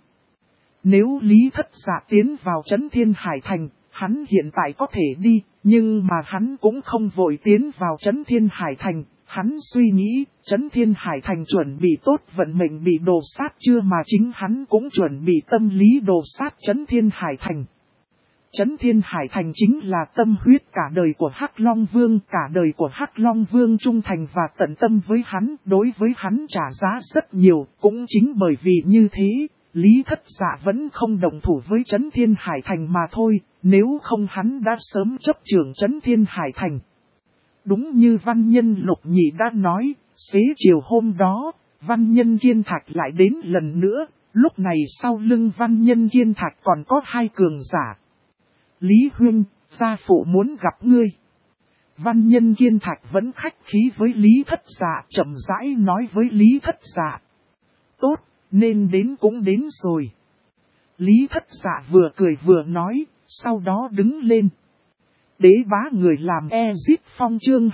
Nếu Lý Thất Dạ tiến vào Trấn Thiên Hải Thành, hắn hiện tại có thể đi, nhưng mà hắn cũng không vội tiến vào Trấn Thiên Hải Thành. Hắn suy nghĩ, Trấn Thiên Hải Thành chuẩn bị tốt vận mệnh bị đồ sát chưa mà chính hắn cũng chuẩn bị tâm lý đồ sát Trấn Thiên Hải Thành. Trấn Thiên Hải Thành chính là tâm huyết cả đời của Hắc Long Vương, cả đời của Hắc Long Vương trung thành và tận tâm với hắn, đối với hắn trả giá rất nhiều, cũng chính bởi vì như thế, Lý Thất Dạ vẫn không đồng thủ với Trấn Thiên Hải Thành mà thôi, nếu không hắn đã sớm chấp trưởng Trấn Thiên Hải Thành. Đúng như Văn Nhân Lục Nhị đã nói, xế chiều hôm đó, Văn Nhân Kiên Thạch lại đến lần nữa, lúc này sau lưng Văn Nhân Kiên Thạch còn có hai cường giả. Lý Huynh, gia phụ muốn gặp ngươi. Văn Nhân Kiên Thạch vẫn khách khí với Lý Thất Dạ, chậm rãi nói với Lý Thất Dạ. Tốt, nên đến cũng đến rồi. Lý Thất Dạ vừa cười vừa nói, sau đó đứng lên. Đế bá người làm Ezip Phong chương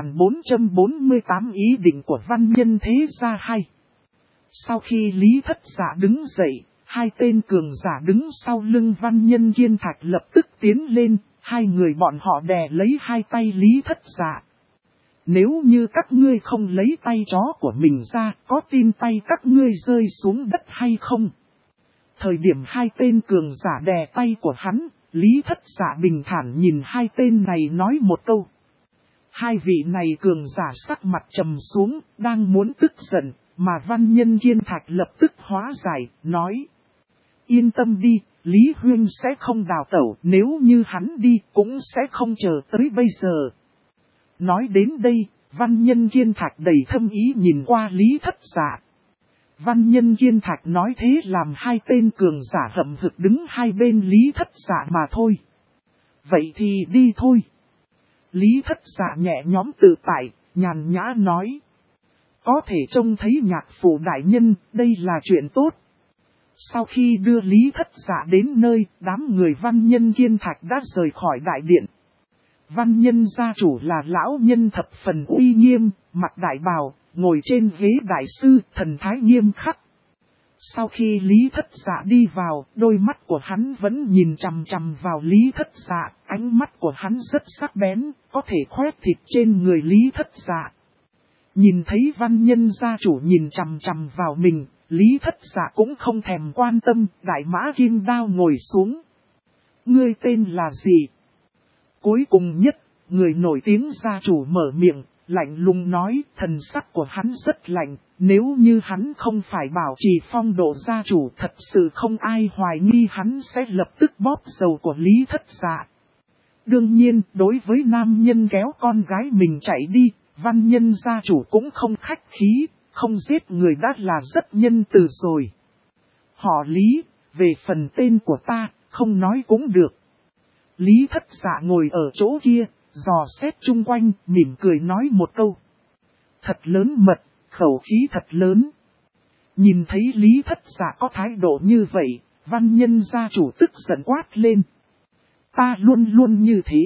2448 ý định của Văn Nhân thế gia hay. Sau khi Lý Thất Dạ đứng dậy, hai tên cường giả đứng sau lưng Văn Nhân Kiên Thạch lập tức tiến lên, hai người bọn họ đè lấy hai tay Lý Thất Dạ. Nếu như các ngươi không lấy tay chó của mình ra, có tin tay các ngươi rơi xuống đất hay không? Thời điểm hai tên cường giả đè tay của hắn, Lý Thất Dạ bình thản nhìn hai tên này nói một câu. Hai vị này cường giả sắc mặt trầm xuống, đang muốn tức giận, mà Văn Nhân Kiên Thạch lập tức hóa giải, nói. Yên tâm đi, Lý Huynh sẽ không đào tẩu, nếu như hắn đi cũng sẽ không chờ tới bây giờ. Nói đến đây, Văn Nhân Kiên Thạch đầy thâm ý nhìn qua Lý Thất Dạ. Văn Nhân Kiên Thạch nói thế làm hai tên cường giả hậm hực đứng hai bên Lý Thất Dạ mà thôi. Vậy thì đi thôi. Lý Thất Dạ nhẹ nhõm tự tại, nhàn nhã nói. Có thể trông thấy Nhạc Phủ đại nhân, đây là chuyện tốt. Sau khi đưa Lý Thất Dạ đến nơi, đám người Văn Nhân Kiên Thạch đã rời khỏi đại điện. Văn Nhân gia chủ là lão nhân thập phần uy nghiêm, mặc đại bào, ngồi trên ghế đại sư, thần thái nghiêm khắc. Sau khi Lý Thất Dạ đi vào, đôi mắt của hắn vẫn nhìn chằm chằm vào Lý Thất Dạ, ánh mắt của hắn rất sắc bén, có thể khoét thịt trên người Lý Thất Dạ. Nhìn thấy Văn Nhân gia chủ nhìn chằm chằm vào mình, Lý Thất Dạ cũng không thèm quan tâm, đại mã kim đao ngồi xuống. Ngươi tên là gì? Cuối cùng nhất, người nổi tiếng gia chủ mở miệng, lạnh lùng nói, thần sắc của hắn rất lạnh, nếu như hắn không phải bảo trì phong độ gia chủ thật sự không ai hoài nghi hắn sẽ lập tức bóp dầu của Lý Thất Dạ. Đương nhiên, đối với nam nhân kéo con gái mình chạy đi, văn nhân gia chủ cũng không khách khí, không giết người đã là rất nhân từ rồi. Họ Lý, về phần tên của ta, không nói cũng được. Lý Thất Dạ ngồi ở chỗ kia, dò xét chung quanh, mỉm cười nói một câu. Thật lớn mật, khẩu khí thật lớn. Nhìn thấy Lý Thất Dạ có thái độ như vậy, văn nhân gia chủ tức giận quát lên. Ta luôn luôn như thế.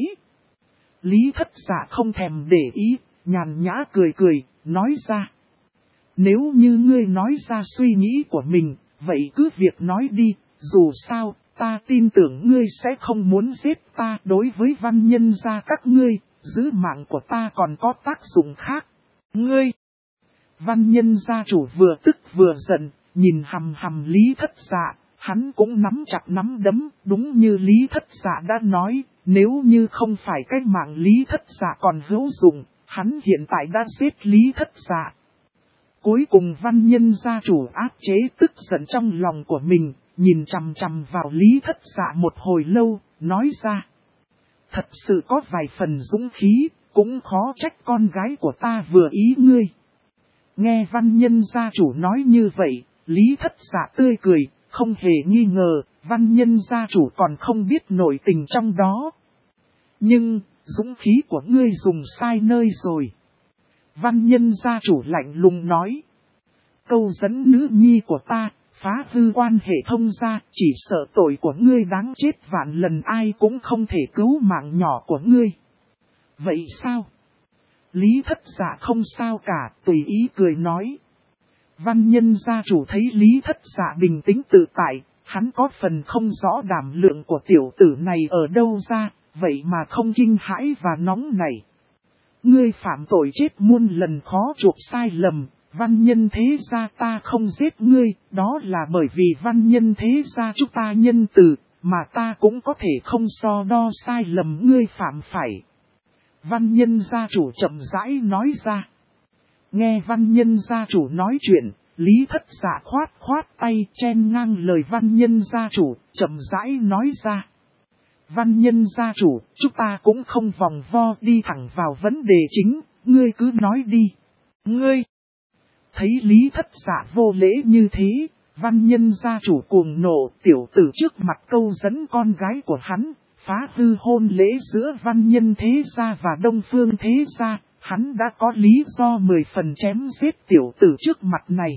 Lý Thất Dạ không thèm để ý, nhàn nhã cười cười, nói ra. Nếu như ngươi nói ra suy nghĩ của mình, vậy cứ việc nói đi, dù sao, ta tin tưởng ngươi sẽ không muốn giết ta. Đối với văn nhân gia các ngươi, giữ mạng của ta còn có tác dụng khác. Ngươi! Văn nhân gia chủ vừa tức vừa giận, nhìn hằm hằm Lý Thất Dạ, hắn cũng nắm chặt nắm đấm, đúng như Lý Thất Dạ đã nói, nếu như không phải cái mạng Lý Thất Dạ còn hữu dụng, hắn hiện tại đã giết Lý Thất Dạ. Cuối cùng văn nhân gia chủ áp chế tức giận trong lòng của mình, nhìn chằm chằm vào Lý Thất Dạ một hồi lâu, nói ra. Thật sự có vài phần dũng khí, cũng khó trách con gái của ta vừa ý ngươi. Nghe văn nhân gia chủ nói như vậy, Lý Thất Dạ tươi cười, không hề nghi ngờ, văn nhân gia chủ còn không biết nội tình trong đó. Nhưng, dũng khí của ngươi dùng sai nơi rồi. Văn nhân gia chủ lạnh lùng nói. Câu dẫn nữ nhi của ta, phá hư quan hệ thông gia, chỉ sợ tội của ngươi đáng chết vạn lần ai cũng không thể cứu mạng nhỏ của ngươi. Vậy sao? Lý Thất Dạ không sao cả, tùy ý cười nói. Văn nhân gia chủ thấy Lý Thất Dạ bình tĩnh tự tại, hắn có phần không rõ đảm lượng của tiểu tử này ở đâu ra, vậy mà không kinh hãi và nóng nảy. Ngươi phạm tội chết muôn lần khó chuộc sai lầm, văn nhân thế gia ta không giết ngươi, đó là bởi vì văn nhân thế gia chúng ta nhân từ, mà ta cũng có thể không so đo sai lầm ngươi phạm phải. Văn nhân gia chủ chậm rãi nói ra. Nghe văn nhân gia chủ nói chuyện, Lý Thất Dạ khoát khoát tay chen ngang lời văn nhân gia chủ, chậm rãi nói ra. Văn nhân gia chủ, chúng ta cũng không vòng vo đi thẳng vào vấn đề chính, ngươi cứ nói đi. Ngươi! Thấy Lý Thất Dạ vô lễ như thế, văn nhân gia chủ cuồng nộ, tiểu tử trước mặt câu dẫn con gái của hắn, phá hư hôn lễ giữa văn nhân thế gia và đông phương thế gia, hắn đã có lý do 10 phần chém giết tiểu tử trước mặt này.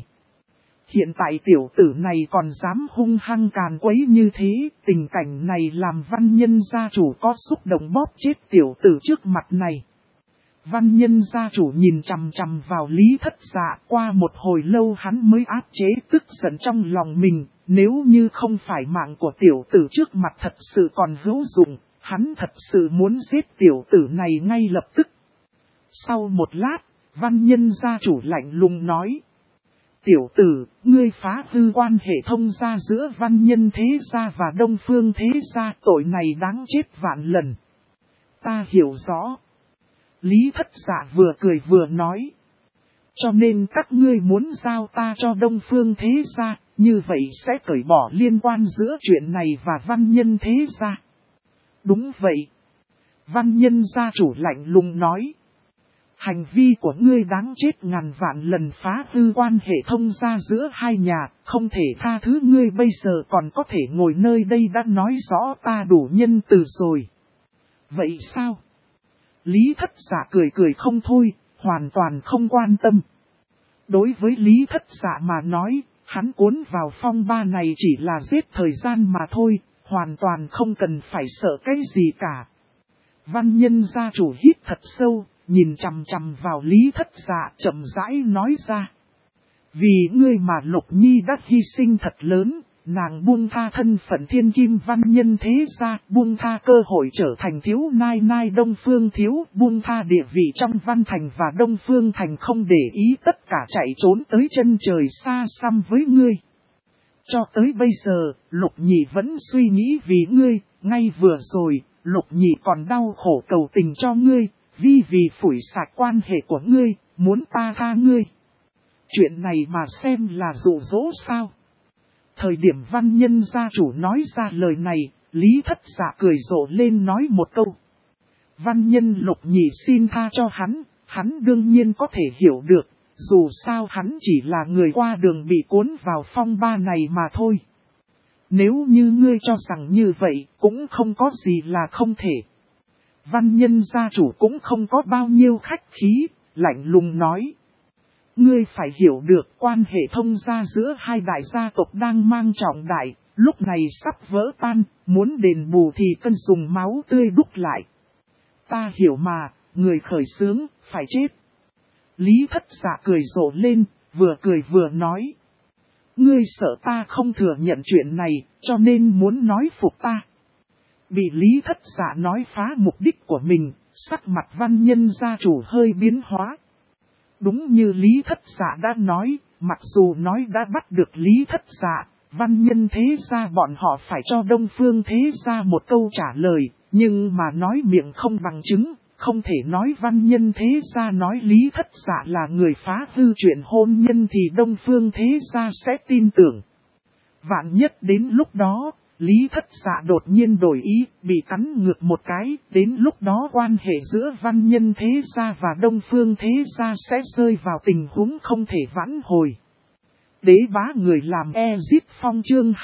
Hiện tại tiểu tử này còn dám hung hăng càn quấy như thế, tình cảnh này làm văn nhân gia chủ có xúc động bóp chết tiểu tử trước mặt này. Văn nhân gia chủ nhìn chằm chằm vào Lý Thất Dạ, qua một hồi lâu hắn mới áp chế tức giận trong lòng mình, nếu như không phải mạng của tiểu tử trước mặt thật sự còn hữu dụng, hắn thật sự muốn giết tiểu tử này ngay lập tức. Sau một lát, văn nhân gia chủ lạnh lùng nói. Tiểu tử, ngươi phá hư quan hệ thông gia giữa văn nhân thế gia và đông phương thế gia, tội này đáng chết vạn lần. Ta hiểu rõ. Lý Thất Dạ vừa cười vừa nói. Cho nên các ngươi muốn giao ta cho đông phương thế gia, như vậy sẽ cởi bỏ liên quan giữa chuyện này và văn nhân thế gia. Đúng vậy. Văn nhân gia chủ lạnh lùng nói. Hành vi của ngươi đáng chết ngàn vạn lần, phá hư quan hệ thông gia giữa hai nhà, không thể tha thứ. Ngươi bây giờ còn có thể ngồi nơi đây đã nói rõ ta đủ nhân từ rồi. Vậy sao? Lý Thất Dạ cười cười không thôi, hoàn toàn không quan tâm. Đối với Lý Thất Dạ mà nói, hắn cuốn vào phong ba này chỉ là giết thời gian mà thôi, hoàn toàn không cần phải sợ cái gì cả. Văn nhân gia chủ hít thật sâu, nhìn chằm chằm vào Lý Thất Dạ chậm rãi nói ra. Vì ngươi mà Lục Nhi đã hy sinh thật lớn, nàng buông tha thân phận thiên kim văn nhân thế gia, buông tha cơ hội trở thành thiếu nai nai đông phương thiếu, buông tha địa vị trong văn thành và đông phương thành, không để ý tất cả chạy trốn tới chân trời xa xăm với ngươi. Cho tới bây giờ, Lục Nhị vẫn suy nghĩ vì ngươi, ngay vừa rồi, Lục Nhị còn đau khổ cầu tình cho ngươi, vì phủi sạch quan hệ của ngươi, muốn ta tha ngươi. Chuyện này mà xem là dụ dỗ sao? Thời điểm văn nhân gia chủ nói ra lời này, Lý Thất Dạ cười rộ lên nói một câu. Văn nhân Lục Nhị xin tha cho hắn đương nhiên có thể hiểu được, dù sao hắn chỉ là người qua đường bị cuốn vào phong ba này mà thôi. Nếu như ngươi cho rằng như vậy, cũng không có gì là không thể. Văn nhân gia chủ cũng không có bao nhiêu khách khí, lạnh lùng nói. Ngươi phải hiểu được quan hệ thông gia giữa hai đại gia tộc đang mang trọng đại, lúc này sắp vỡ tan, muốn đền bù thì cần dùng máu tươi đúc lại. Ta hiểu mà, người khởi xướng, phải chết. Lý Thất Dạ cười rộ lên, vừa cười vừa nói. Ngươi sợ ta không thừa nhận chuyện này, cho nên muốn nói phục ta. Bị Lý Thất Dạ nói phá mục đích của mình, sắc mặt văn nhân gia chủ hơi biến hóa. Đúng như Lý Thất Dạ đã nói, mặc dù nói đã bắt được Lý Thất Dạ, văn nhân thế gia bọn họ phải cho Đông Phương thế gia một câu trả lời, nhưng mà nói miệng không bằng chứng, không thể nói văn nhân thế gia nói Lý Thất Dạ là người phá hư chuyện hôn nhân thì Đông Phương thế gia sẽ tin tưởng. Vạn nhất đến lúc đó, Lý Thất Dạ đột nhiên đổi ý, bị cắn ngược một cái, đến lúc đó quan hệ giữa văn nhân thế gia và Đông Phương thế gia sẽ rơi vào tình huống không thể vãn hồi. Đế bá người làm Ezit Phong chương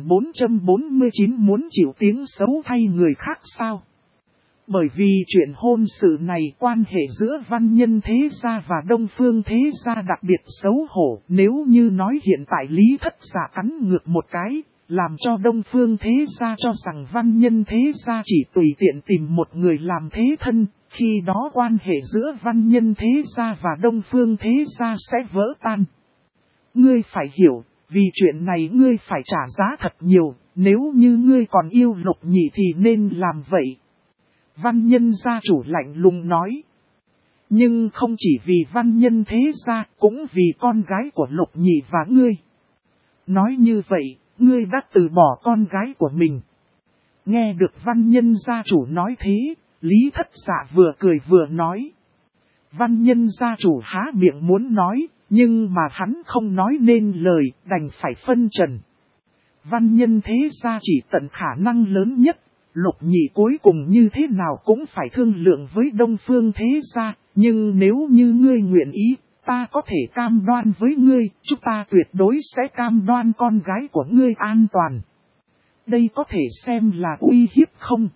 2449 muốn chịu tiếng xấu thay người khác sao? Bởi vì chuyện hôn sự này quan hệ giữa văn nhân thế gia và Đông Phương thế gia đặc biệt xấu hổ. Nếu như nói hiện tại Lý Thất Dạ cắn ngược một cái, làm cho Đông Phương thế gia cho rằng văn nhân thế gia chỉ tùy tiện tìm một người làm thế thân, khi đó quan hệ giữa văn nhân thế gia và Đông Phương thế gia sẽ vỡ tan. Ngươi phải hiểu, vì chuyện này ngươi phải trả giá thật nhiều, nếu như ngươi còn yêu Lục Nhị thì nên làm vậy. Văn nhân gia chủ lạnh lùng nói. Nhưng không chỉ vì văn nhân thế gia, cũng vì con gái của Lục Nhị và ngươi. Nói như vậy, ngươi đã từ bỏ con gái của mình. Nghe được văn nhân gia chủ nói thế, Lý Thất Dạ vừa cười vừa nói. Văn nhân gia chủ há miệng muốn nói, nhưng mà hắn không nói nên lời, đành phải phân trần. Văn nhân thế gia chỉ tận khả năng lớn nhất. Lục Nhị cuối cùng như thế nào cũng phải thương lượng với Đông Phương thế gia, nhưng nếu như ngươi nguyện ý, ta có thể cam đoan với ngươi, chúng ta tuyệt đối sẽ cam đoan con gái của ngươi an toàn. Đây có thể xem là uy hiếp không?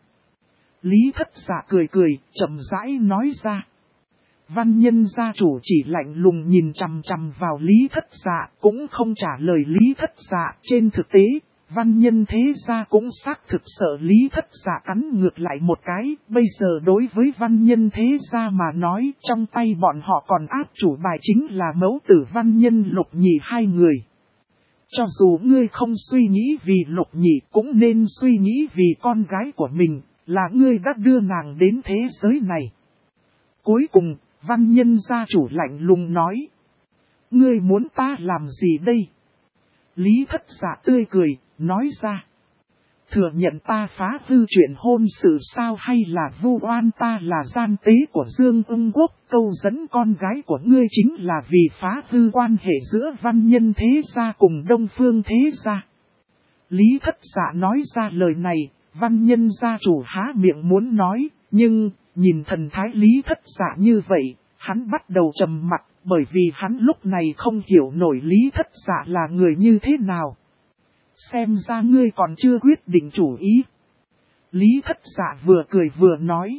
Lý Thất Dạ cười cười, chậm rãi nói ra. Văn nhân gia chủ chỉ lạnh lùng nhìn chằm chằm vào Lý Thất Dạ, cũng không trả lời Lý Thất Dạ. Trên thực tế, văn nhân thế gia cũng xác thực sợ Lý Thất Dạ cắn ngược lại một cái. Bây giờ đối với văn nhân thế gia mà nói, trong tay bọn họ còn áp chủ bài chính là mẫu tử văn nhân Lục Nhị hai người. Cho dù ngươi không suy nghĩ vì Lục Nhị cũng nên suy nghĩ vì con gái của mình, là ngươi đã đưa nàng đến thế giới này. Cuối cùng, văn nhân gia chủ lạnh lùng nói. Ngươi muốn ta làm gì đây? Lý Thất Dạ tươi cười, nói ra. Thừa nhận ta phá hư chuyện hôn sự sao, hay là vu oan ta là gian tế của Dương Ưng Quốc? Câu dẫn con gái của ngươi chính là vì phá hư quan hệ giữa văn nhân thế gia cùng Đông Phương thế gia. Lý Thất Dạ nói ra lời này, văn nhân gia chủ há miệng muốn nói, nhưng nhìn thần thái Lý Thất Dạ như vậy, hắn bắt đầu trầm mặc, bởi vì hắn lúc này không hiểu nổi Lý Thất Dạ là người như thế nào. Xem ra ngươi còn chưa quyết định chủ ý. Lý Thất Dạ vừa cười vừa nói.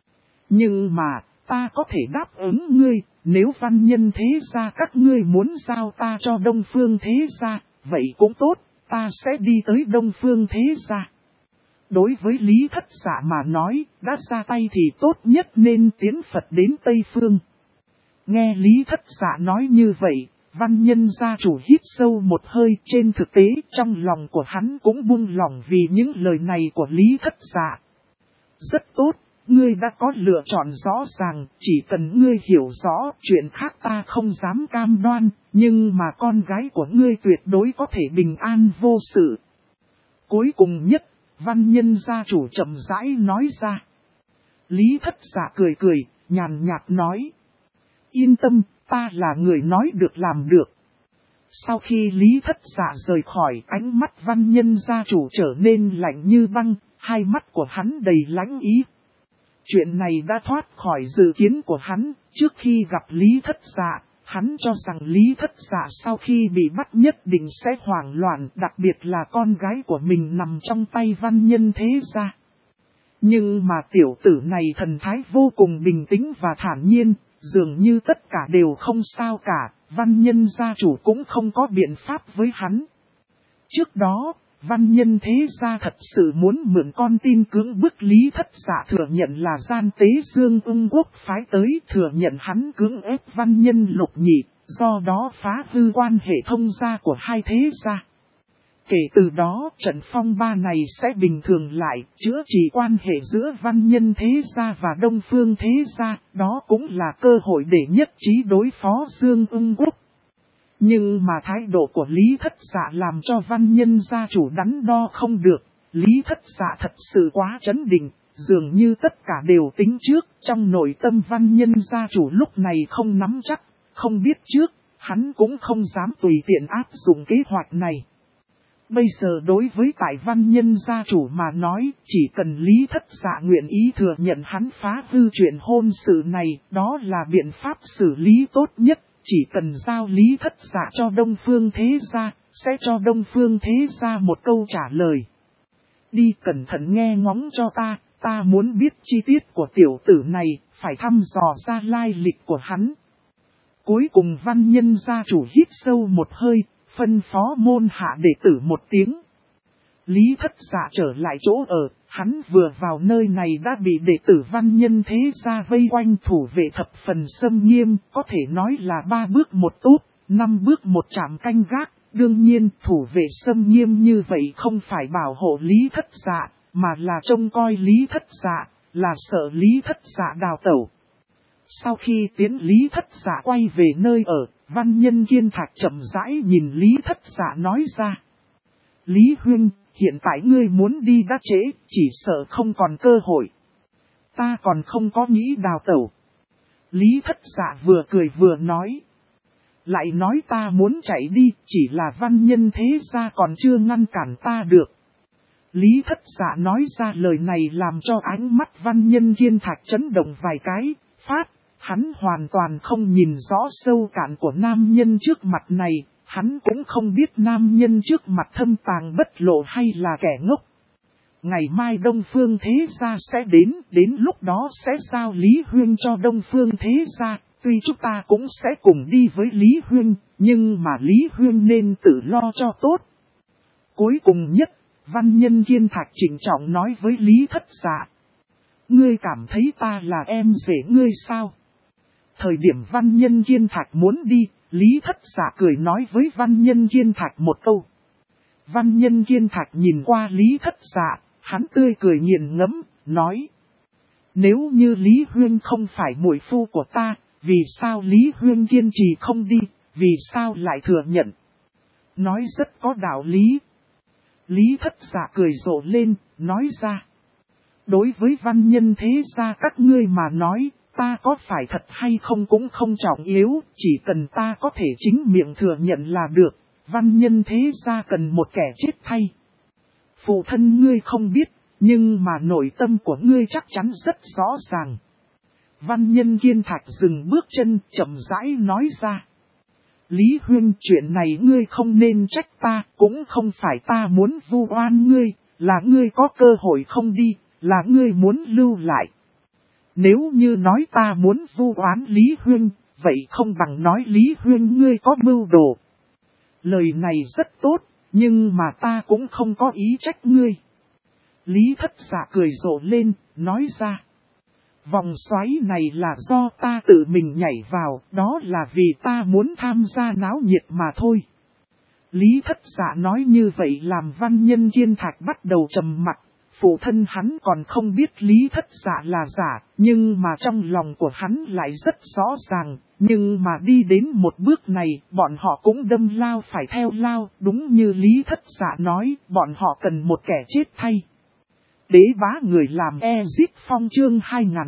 Nhưng mà, ta có thể đáp ứng ngươi, nếu văn nhân thế gia các ngươi muốn giao ta cho Đông Phương thế gia, vậy cũng tốt, ta sẽ đi tới Đông Phương thế gia. Đối với Lý Thất Dạ mà nói, đã ra tay thì tốt nhất nên tiến Phật đến Tây Phương. Nghe Lý Thất Dạ nói như vậy, văn nhân gia chủ hít sâu một hơi. Trên thực tế trong lòng của hắn cũng buông lỏng vì những lời này của Lý Thất Dạ. Rất tốt, ngươi đã có lựa chọn rõ ràng, chỉ cần ngươi hiểu rõ chuyện khác ta không dám cam đoan, nhưng mà con gái của ngươi tuyệt đối có thể bình an vô sự. Cuối cùng nhất, văn nhân gia chủ chậm rãi nói ra. Lý Thất Dạ cười cười, nhàn nhạt nói. Yên tâm, ta là người nói được làm được. Sau khi Lý Thất Dạ rời khỏi, ánh mắt văn nhân gia chủ trở nên lạnh như băng, hai mắt của hắn đầy lãnh ý. Chuyện này đã thoát khỏi dự kiến của hắn. Trước khi gặp Lý Thất Dạ, hắn cho rằng Lý Thất Dạ sau khi bị bắt nhất định sẽ hoảng loạn, đặc biệt là con gái của mình nằm trong tay văn nhân thế gia. Nhưng mà tiểu tử này thần thái vô cùng bình tĩnh và thản nhiên, dường như tất cả đều không sao cả, văn nhân gia chủ cũng không có biện pháp với hắn. Trước đó, văn nhân thế gia thật sự muốn mượn con tin cưỡng bức Lý Thất Dạ thừa nhận là gian tế Dương Ưng Quốc phái tới, thừa nhận hắn cưỡng ép văn nhân Lục Nhị, do đó phá hư quan hệ thông gia của hai thế gia. Kể từ đó, trận phong ba này sẽ bình thường lại, chữa trị quan hệ giữa văn nhân thế gia và đông phương thế gia, đó cũng là cơ hội để nhất trí đối phó Dương Ưng Quốc. Nhưng mà thái độ của Lý Thất Dạ làm cho văn nhân gia chủ đắn đo không được. Lý Thất Dạ thật sự quá trấn định, dường như tất cả đều tính trước. Trong nội tâm văn nhân gia chủ lúc này không nắm chắc, không biết trước, hắn cũng không dám tùy tiện áp dụng kế hoạch này. Bây giờ đối với tại văn nhân gia chủ mà nói, chỉ cần Lý Thất Dạ nguyện ý thừa nhận hắn phá hư chuyện hôn sự này, đó là biện pháp xử lý tốt nhất. Chỉ cần giao Lý Thất Dạ cho Đông Phương Thế Gia, sẽ cho Đông Phương Thế Gia một câu trả lời. Đi cẩn thận nghe ngóng cho ta muốn biết chi tiết của tiểu tử này, phải thăm dò ra lai lịch của hắn. Cuối cùng văn nhân gia chủ hít sâu một hơi, phân phó môn hạ đệ tử một tiếng. Lý Thất Dạ trở lại chỗ ở, hắn vừa vào nơi này đã bị đệ tử văn nhân thế gia vây quanh, thủ vệ thập phần xâm nghiêm, có thể nói là 3 bước một túp, 5 bước một trạm canh gác. Đương nhiên, thủ vệ xâm nghiêm như vậy không phải bảo hộ Lý Thất Dạ, mà là trông coi Lý Thất Dạ, là sợ Lý Thất Dạ đào tẩu. Sau khi tiến Lý Thất Dạ quay về nơi ở, văn nhân Kiên Thạch chậm rãi nhìn Lý Thất Dạ nói ra. Lý Huynh, hiện tại ngươi muốn đi đã trễ, chỉ sợ không còn cơ hội. Ta còn không có nghĩ đào tẩu. Lý Thất Dạ vừa cười vừa nói. Lại nói ta muốn chạy đi, chỉ là văn nhân thế gia còn chưa ngăn cản ta được. Lý Thất Dạ nói ra lời này làm cho ánh mắt văn nhân Kiên Thạch chấn động vài cái, phát. Hắn hoàn toàn không nhìn rõ sâu cạn của nam nhân trước mặt này, hắn cũng không biết nam nhân trước mặt thâm tàng bất lộ hay là kẻ ngốc. Ngày mai Đông Phương Thế Gia sẽ đến lúc đó sẽ giao Lý Huyên cho Đông Phương Thế Gia, tuy chúng ta cũng sẽ cùng đi với Lý Huyên, nhưng mà Lý Huyên nên tự lo cho tốt. Cuối cùng nhất, văn nhân Kiên Thạch trịnh trọng nói với Lý Thất Dạ. Ngươi cảm thấy ta là em rể ngươi sao? Thời điểm văn nhân Kiên Thạch muốn đi, Lý Thất Dạ cười nói với văn nhân Kiên Thạch một câu. Văn nhân Kiên Thạch nhìn qua Lý Thất Dạ, hắn tươi cười nghiền ngẫm, nói. Nếu như Lý Huyên không phải muội phu của ta, vì sao Lý Huyên kiên trì không đi, vì sao lại thừa nhận? Nói rất có đạo lý. Lý Thất Dạ cười rộ lên, nói ra. Đối với văn nhân thế gia các ngươi mà nói, ta có phải thật hay không cũng không trọng yếu, chỉ cần ta có thể chính miệng thừa nhận là được, văn nhân thế gia cần một kẻ chết thay. Phụ thân ngươi không biết, nhưng mà nội tâm của ngươi chắc chắn rất rõ ràng. Văn nhân Kiên Thạch dừng bước chân, chậm rãi nói ra. Lý Huyên, chuyện này ngươi không nên trách ta, cũng không phải ta muốn vu oan ngươi, là ngươi có cơ hội không đi, là ngươi muốn lưu lại. Nếu như nói ta muốn vu oán Lý Huyên, vậy không bằng nói Lý Huyên ngươi có mưu đồ. Lời này rất tốt, nhưng mà ta cũng không có ý trách ngươi. Lý Thất Dạ cười rộ lên, nói ra. Vòng xoáy này là do ta tự mình nhảy vào, đó là vì ta muốn tham gia náo nhiệt mà thôi. Lý Thất Dạ nói như vậy làm văn nhân Kiên Thạch bắt đầu trầm mặc. Phụ thân hắn còn không biết Lý Thất Dạ là giả, nhưng mà trong lòng của hắn lại rất rõ ràng. Nhưng mà đi đến một bước này, bọn họ cũng đâm lao phải theo lao, đúng như Lý Thất Dạ nói, bọn họ cần một kẻ chết thay. Đế bá người làm Exit Phong chương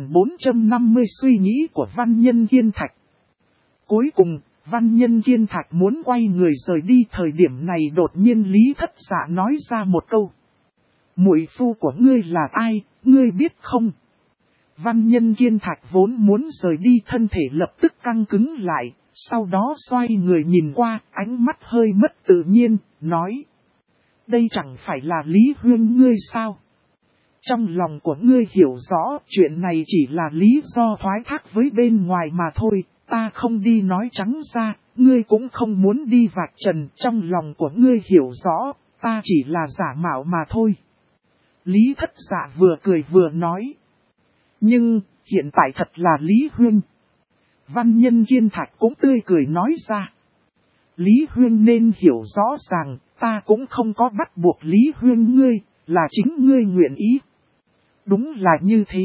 2450 suy nghĩ của Văn Nhân Kiên Thạch. Cuối cùng, Văn Nhân Kiên Thạch muốn quay người rời đi, thời điểm này đột nhiên Lý Thất Dạ nói ra một câu. Muội phu của ngươi là ai, ngươi biết không? Văn Nhân Kiên Thạch vốn muốn rời đi, thân thể lập tức căng cứng lại, sau đó xoay người nhìn qua, ánh mắt hơi mất tự nhiên, nói. Đây chẳng phải là Lý Huyên ngươi sao? Trong lòng của ngươi hiểu rõ, chuyện này chỉ là lý do thoái thác với bên ngoài mà thôi, ta không đi nói trắng ra, ngươi cũng không muốn đi vạch trần, trong lòng của ngươi hiểu rõ, ta chỉ là giả mạo mà thôi. Lý Thất Dạ vừa cười vừa nói. Nhưng, hiện tại thật là Lý Huyên. Văn Nhân Kiên Thạch cũng tươi cười nói ra. Lý Huyên nên hiểu rõ ràng, ta cũng không có bắt buộc Lý Huyên ngươi, là chính ngươi nguyện ý. Đúng là như thế.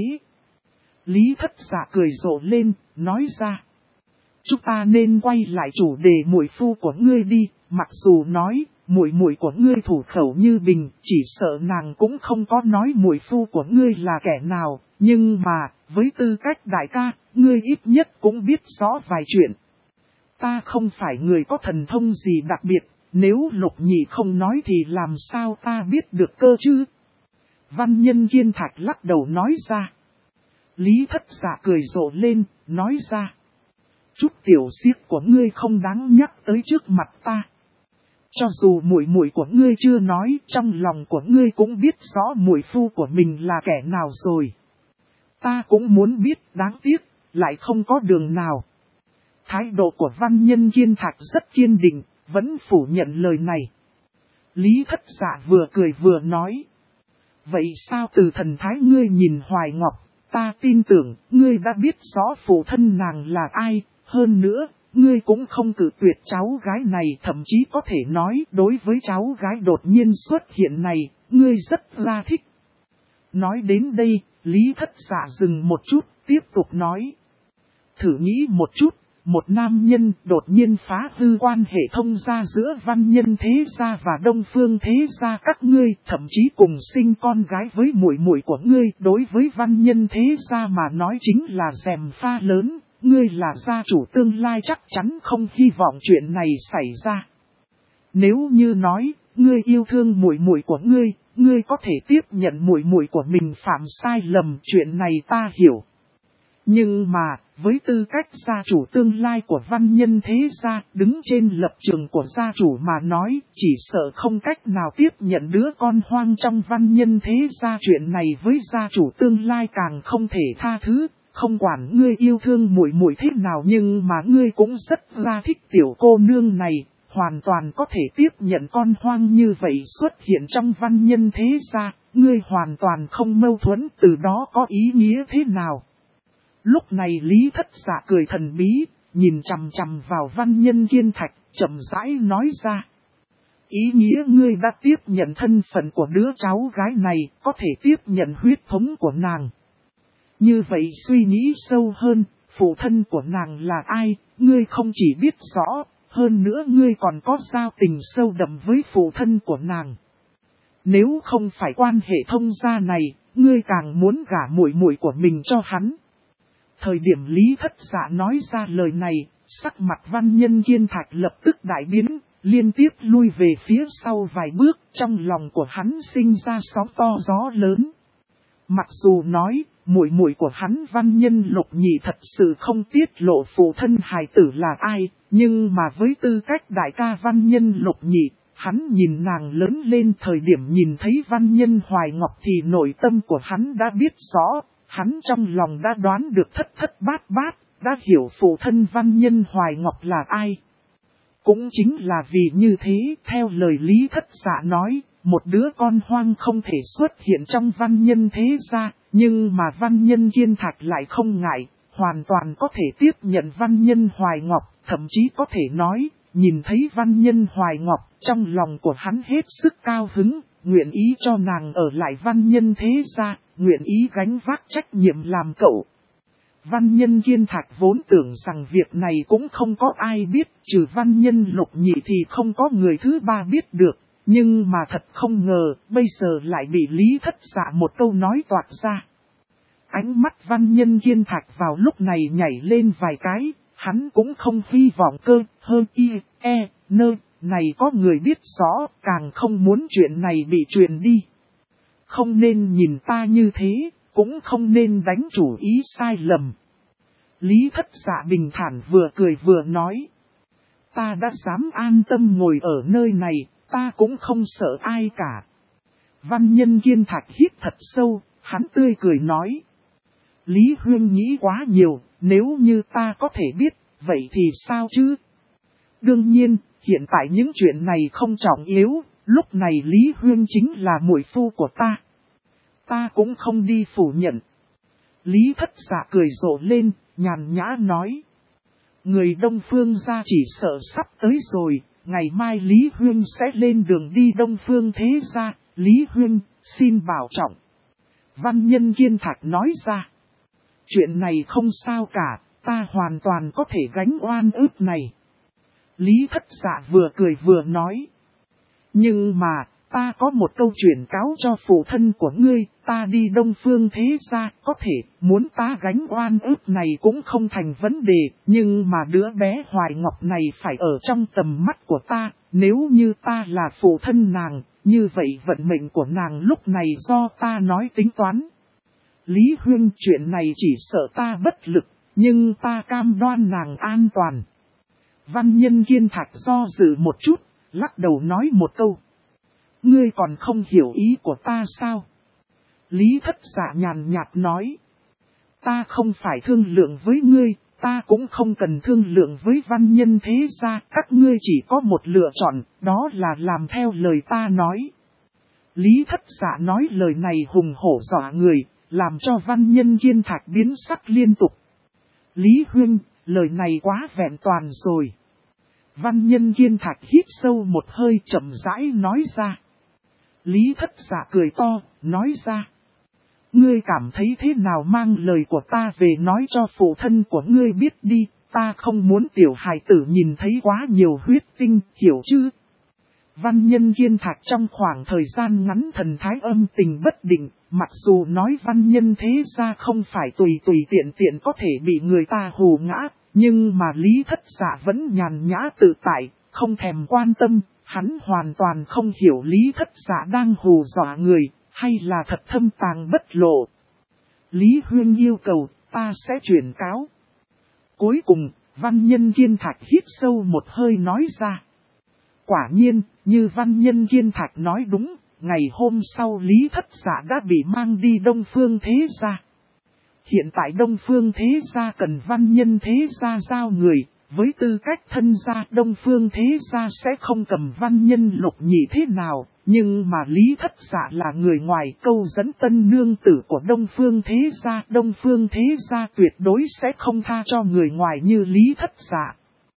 Lý Thất Dạ cười rộ lên, nói ra. Chúng ta nên quay lại chủ đề muội phu của ngươi đi, mặc dù nói, muội của ngươi thủ khẩu như bình, chỉ sợ nàng cũng không có nói muội phu của ngươi là kẻ nào, nhưng mà, với tư cách đại ca, ngươi ít nhất cũng biết rõ vài chuyện. Ta không phải người có thần thông gì đặc biệt, nếu Lục Nhị không nói thì làm sao ta biết được cơ chứ? Văn Nhân Kiên Thạch lắc đầu nói ra. Lý Thất Dạ cười rộ lên, nói ra. Chút tiểu xiếc của ngươi không đáng nhắc tới trước mặt ta. Cho dù muội của ngươi chưa nói, trong lòng của ngươi cũng biết rõ muội phu của mình là kẻ nào rồi. Ta cũng muốn biết, đáng tiếc, lại không có đường nào. Thái độ của Văn Nhân Kiên Thạch rất kiên định, vẫn phủ nhận lời này. Lý Thất Dạ vừa cười vừa nói. Vậy sao từ thần thái ngươi nhìn Hoài Ngọc, ta tin tưởng ngươi đã biết rõ phụ thân nàng là ai, hơn nữa, ngươi cũng không cự tuyệt cháu gái này, thậm chí có thể nói đối với cháu gái đột nhiên xuất hiện này, ngươi rất là thích. Nói đến đây, Lý Thất Dạ dừng một chút, tiếp tục nói. Thử nghĩ một chút. Một nam nhân đột nhiên phá hư quan hệ thông gia giữa Văn Nhân thế gia và Đông Phương thế gia các ngươi, thậm chí cùng sinh con gái với muội của ngươi, đối với Văn Nhân thế gia mà nói chính là rèm pha lớn, ngươi là gia chủ tương lai chắc chắn không hy vọng chuyện này xảy ra. Nếu như nói, ngươi yêu thương muội của ngươi có thể tiếp nhận muội của mình phạm sai lầm, chuyện này ta hiểu. Nhưng mà, với tư cách gia chủ tương lai của Văn Nhân thế gia, đứng trên lập trường của gia chủ mà nói, chỉ sợ không cách nào tiếp nhận đứa con hoang trong Văn Nhân thế gia, chuyện này với gia chủ tương lai càng không thể tha thứ. Không quản ngươi yêu thương muội thế nào nhưng mà ngươi cũng rất là thích tiểu cô nương này, hoàn toàn có thể tiếp nhận con hoang như vậy xuất hiện trong Văn Nhân thế gia, ngươi hoàn toàn không mâu thuẫn, từ đó có ý nghĩa thế nào. Lúc này Lý Thất Dạ cười thần bí, nhìn chằm chằm vào Văn Nhân Kiên Thạch, chậm rãi nói ra. Ý nghĩa ngươi đã tiếp nhận thân phận của đứa cháu gái này, có thể tiếp nhận huyết thống của nàng. Như vậy suy nghĩ sâu hơn, phụ thân của nàng là ai, ngươi không chỉ biết rõ, hơn nữa ngươi còn có giao tình sâu đậm với phụ thân của nàng. Nếu không phải quan hệ thông gia này, ngươi càng muốn gả muội của mình cho hắn. Thời điểm Lý Thất Dạ nói ra lời này, sắc mặt Văn Nhân Kiên Thạch lập tức đại biến, liên tiếp lui về phía sau vài bước, trong lòng của hắn sinh ra sóng to gió lớn. Mặc dù nói, muội của hắn Văn Nhân Lục Nhị thật sự không tiết lộ phụ thân hài tử là ai, nhưng mà với tư cách đại ca Văn Nhân Lục Nhị, hắn nhìn nàng lớn lên, thời điểm nhìn thấy Văn Nhân Hoài Ngọc thì nội tâm của hắn đã biết rõ. Hắn trong lòng đã đoán được thất thất bát bát, đã hiểu phụ thân Văn Nhân Hoài Ngọc là ai. Cũng chính là vì như thế, theo lời Lý Thất Dạ nói, một đứa con hoang không thể xuất hiện trong Văn Nhân thế gia, nhưng mà Văn Nhân Kiên Thạch lại không ngại, hoàn toàn có thể tiếp nhận Văn Nhân Hoài Ngọc, thậm chí có thể nói, nhìn thấy Văn Nhân Hoài Ngọc, trong lòng của hắn hết sức cao hứng, nguyện ý cho nàng ở lại Văn Nhân thế gia, nguyện ý gánh vác trách nhiệm làm cậu. Văn Nhân Kiên Thạch vốn tưởng rằng việc này cũng không có ai biết, trừ Văn Nhân Lục Nhị thì không có người thứ ba biết được, Nhưng mà thật không ngờ, bây giờ lại bị Lý Thất Dạ một câu nói toạc ra. Ánh mắt Văn Nhân Kiên Thạch vào lúc này nhảy lên vài cái, hắn cũng không hy vọng cơ, hơn này có người biết rõ, càng không muốn chuyện này bị truyền đi. Không nên nhìn ta như thế, cũng không nên đánh chủ ý sai lầm. Lý Thất Dạ bình thản vừa cười vừa nói. Ta đã dám an tâm ngồi ở nơi này, ta cũng không sợ ai cả. Văn Nhân Kiên Thạch hít thật sâu, hắn tươi cười nói. Lý Huyên nghĩ quá nhiều, nếu như ta có thể biết, vậy thì sao chứ? Đương nhiên, hiện tại những chuyện này không trọng yếu, lúc này Lý Huyên chính là muội phu của ta. Ta cũng không đi phủ nhận. Lý Thất Dạ cười rộ lên, nhàn nhã nói. Người Đông Phương gia chỉ sợ sắp tới rồi, ngày mai Lý Huyên sẽ lên đường đi Đông Phương thế gia, Lý Huyên, xin bảo trọng. Văn Nhân Kiên Thạch nói ra. Chuyện này không sao cả, ta hoàn toàn có thể gánh oan ức này. Lý Thất Dạ vừa cười vừa nói. Nhưng mà, ta có một câu truyền cáo cho phụ thân của ngươi, ta đi Đông Phương thế gia, có thể, muốn ta gánh oan ức này cũng không thành vấn đề, nhưng mà đứa bé Hoài Ngọc này phải ở trong tầm mắt của ta, nếu như ta là phụ thân nàng, như vậy vận mệnh của nàng lúc này do ta nói tính toán. Lý Huyên, chuyện này chỉ sợ ta bất lực, nhưng ta cam đoan nàng an toàn. Văn Nhân Kiên Thạch do dự một chút, lắc đầu nói một câu. Ngươi còn không hiểu ý của ta sao? Lý Thất Dạ nhàn nhạt nói. Ta không phải thương lượng với ngươi, ta cũng không cần thương lượng với Văn Nhân thế gia. Các ngươi chỉ có một lựa chọn, đó là làm theo lời ta nói. Lý Thất Dạ nói lời này hùng hổ dọa người, làm cho Văn Nhân Kiên Thạch biến sắc liên tục. Lý Huyên, lời này quá vẹn toàn rồi. Văn Nhân Kiên Thạch hít sâu một hơi chậm rãi nói ra. Lý Thất Dạ cười to, nói ra. Ngươi cảm thấy thế nào mang lời của ta về nói cho phụ thân của ngươi biết đi, ta không muốn tiểu hài tử nhìn thấy quá nhiều huyết tinh, hiểu chứ? Văn Nhân Kiên Thạch trong khoảng thời gian ngắn thần thái âm tình bất định, mặc dù nói văn nhân thế gia không phải tùy tiện có thể bị người ta hù ngã, nhưng mà Lý Thất Dạ vẫn nhàn nhã tự tại, không thèm quan tâm, hắn hoàn toàn không hiểu Lý Thất Dạ đang hù dọa người, hay là thật thâm tàng bất lộ. Lý Huyên yêu cầu, ta sẽ chuyển cáo. Cuối cùng, Văn Nhân Kiên Thạch hít sâu một hơi nói ra. Quả nhiên, như Văn Nhân Kiên Thạch nói đúng, ngày hôm sau Lý Thất Dạ đã bị mang đi Đông Phương thế gia. Hiện tại Đông Phương thế gia cần Văn Nhân thế gia giao người, với tư cách thân gia Đông Phương thế gia sẽ không cầm Văn Nhân Lục Nhị thế nào, nhưng mà Lý Thất Dạ là người ngoài câu dẫn tân nương tử của Đông Phương thế gia tuyệt đối sẽ không tha cho người ngoài như Lý Thất Dạ.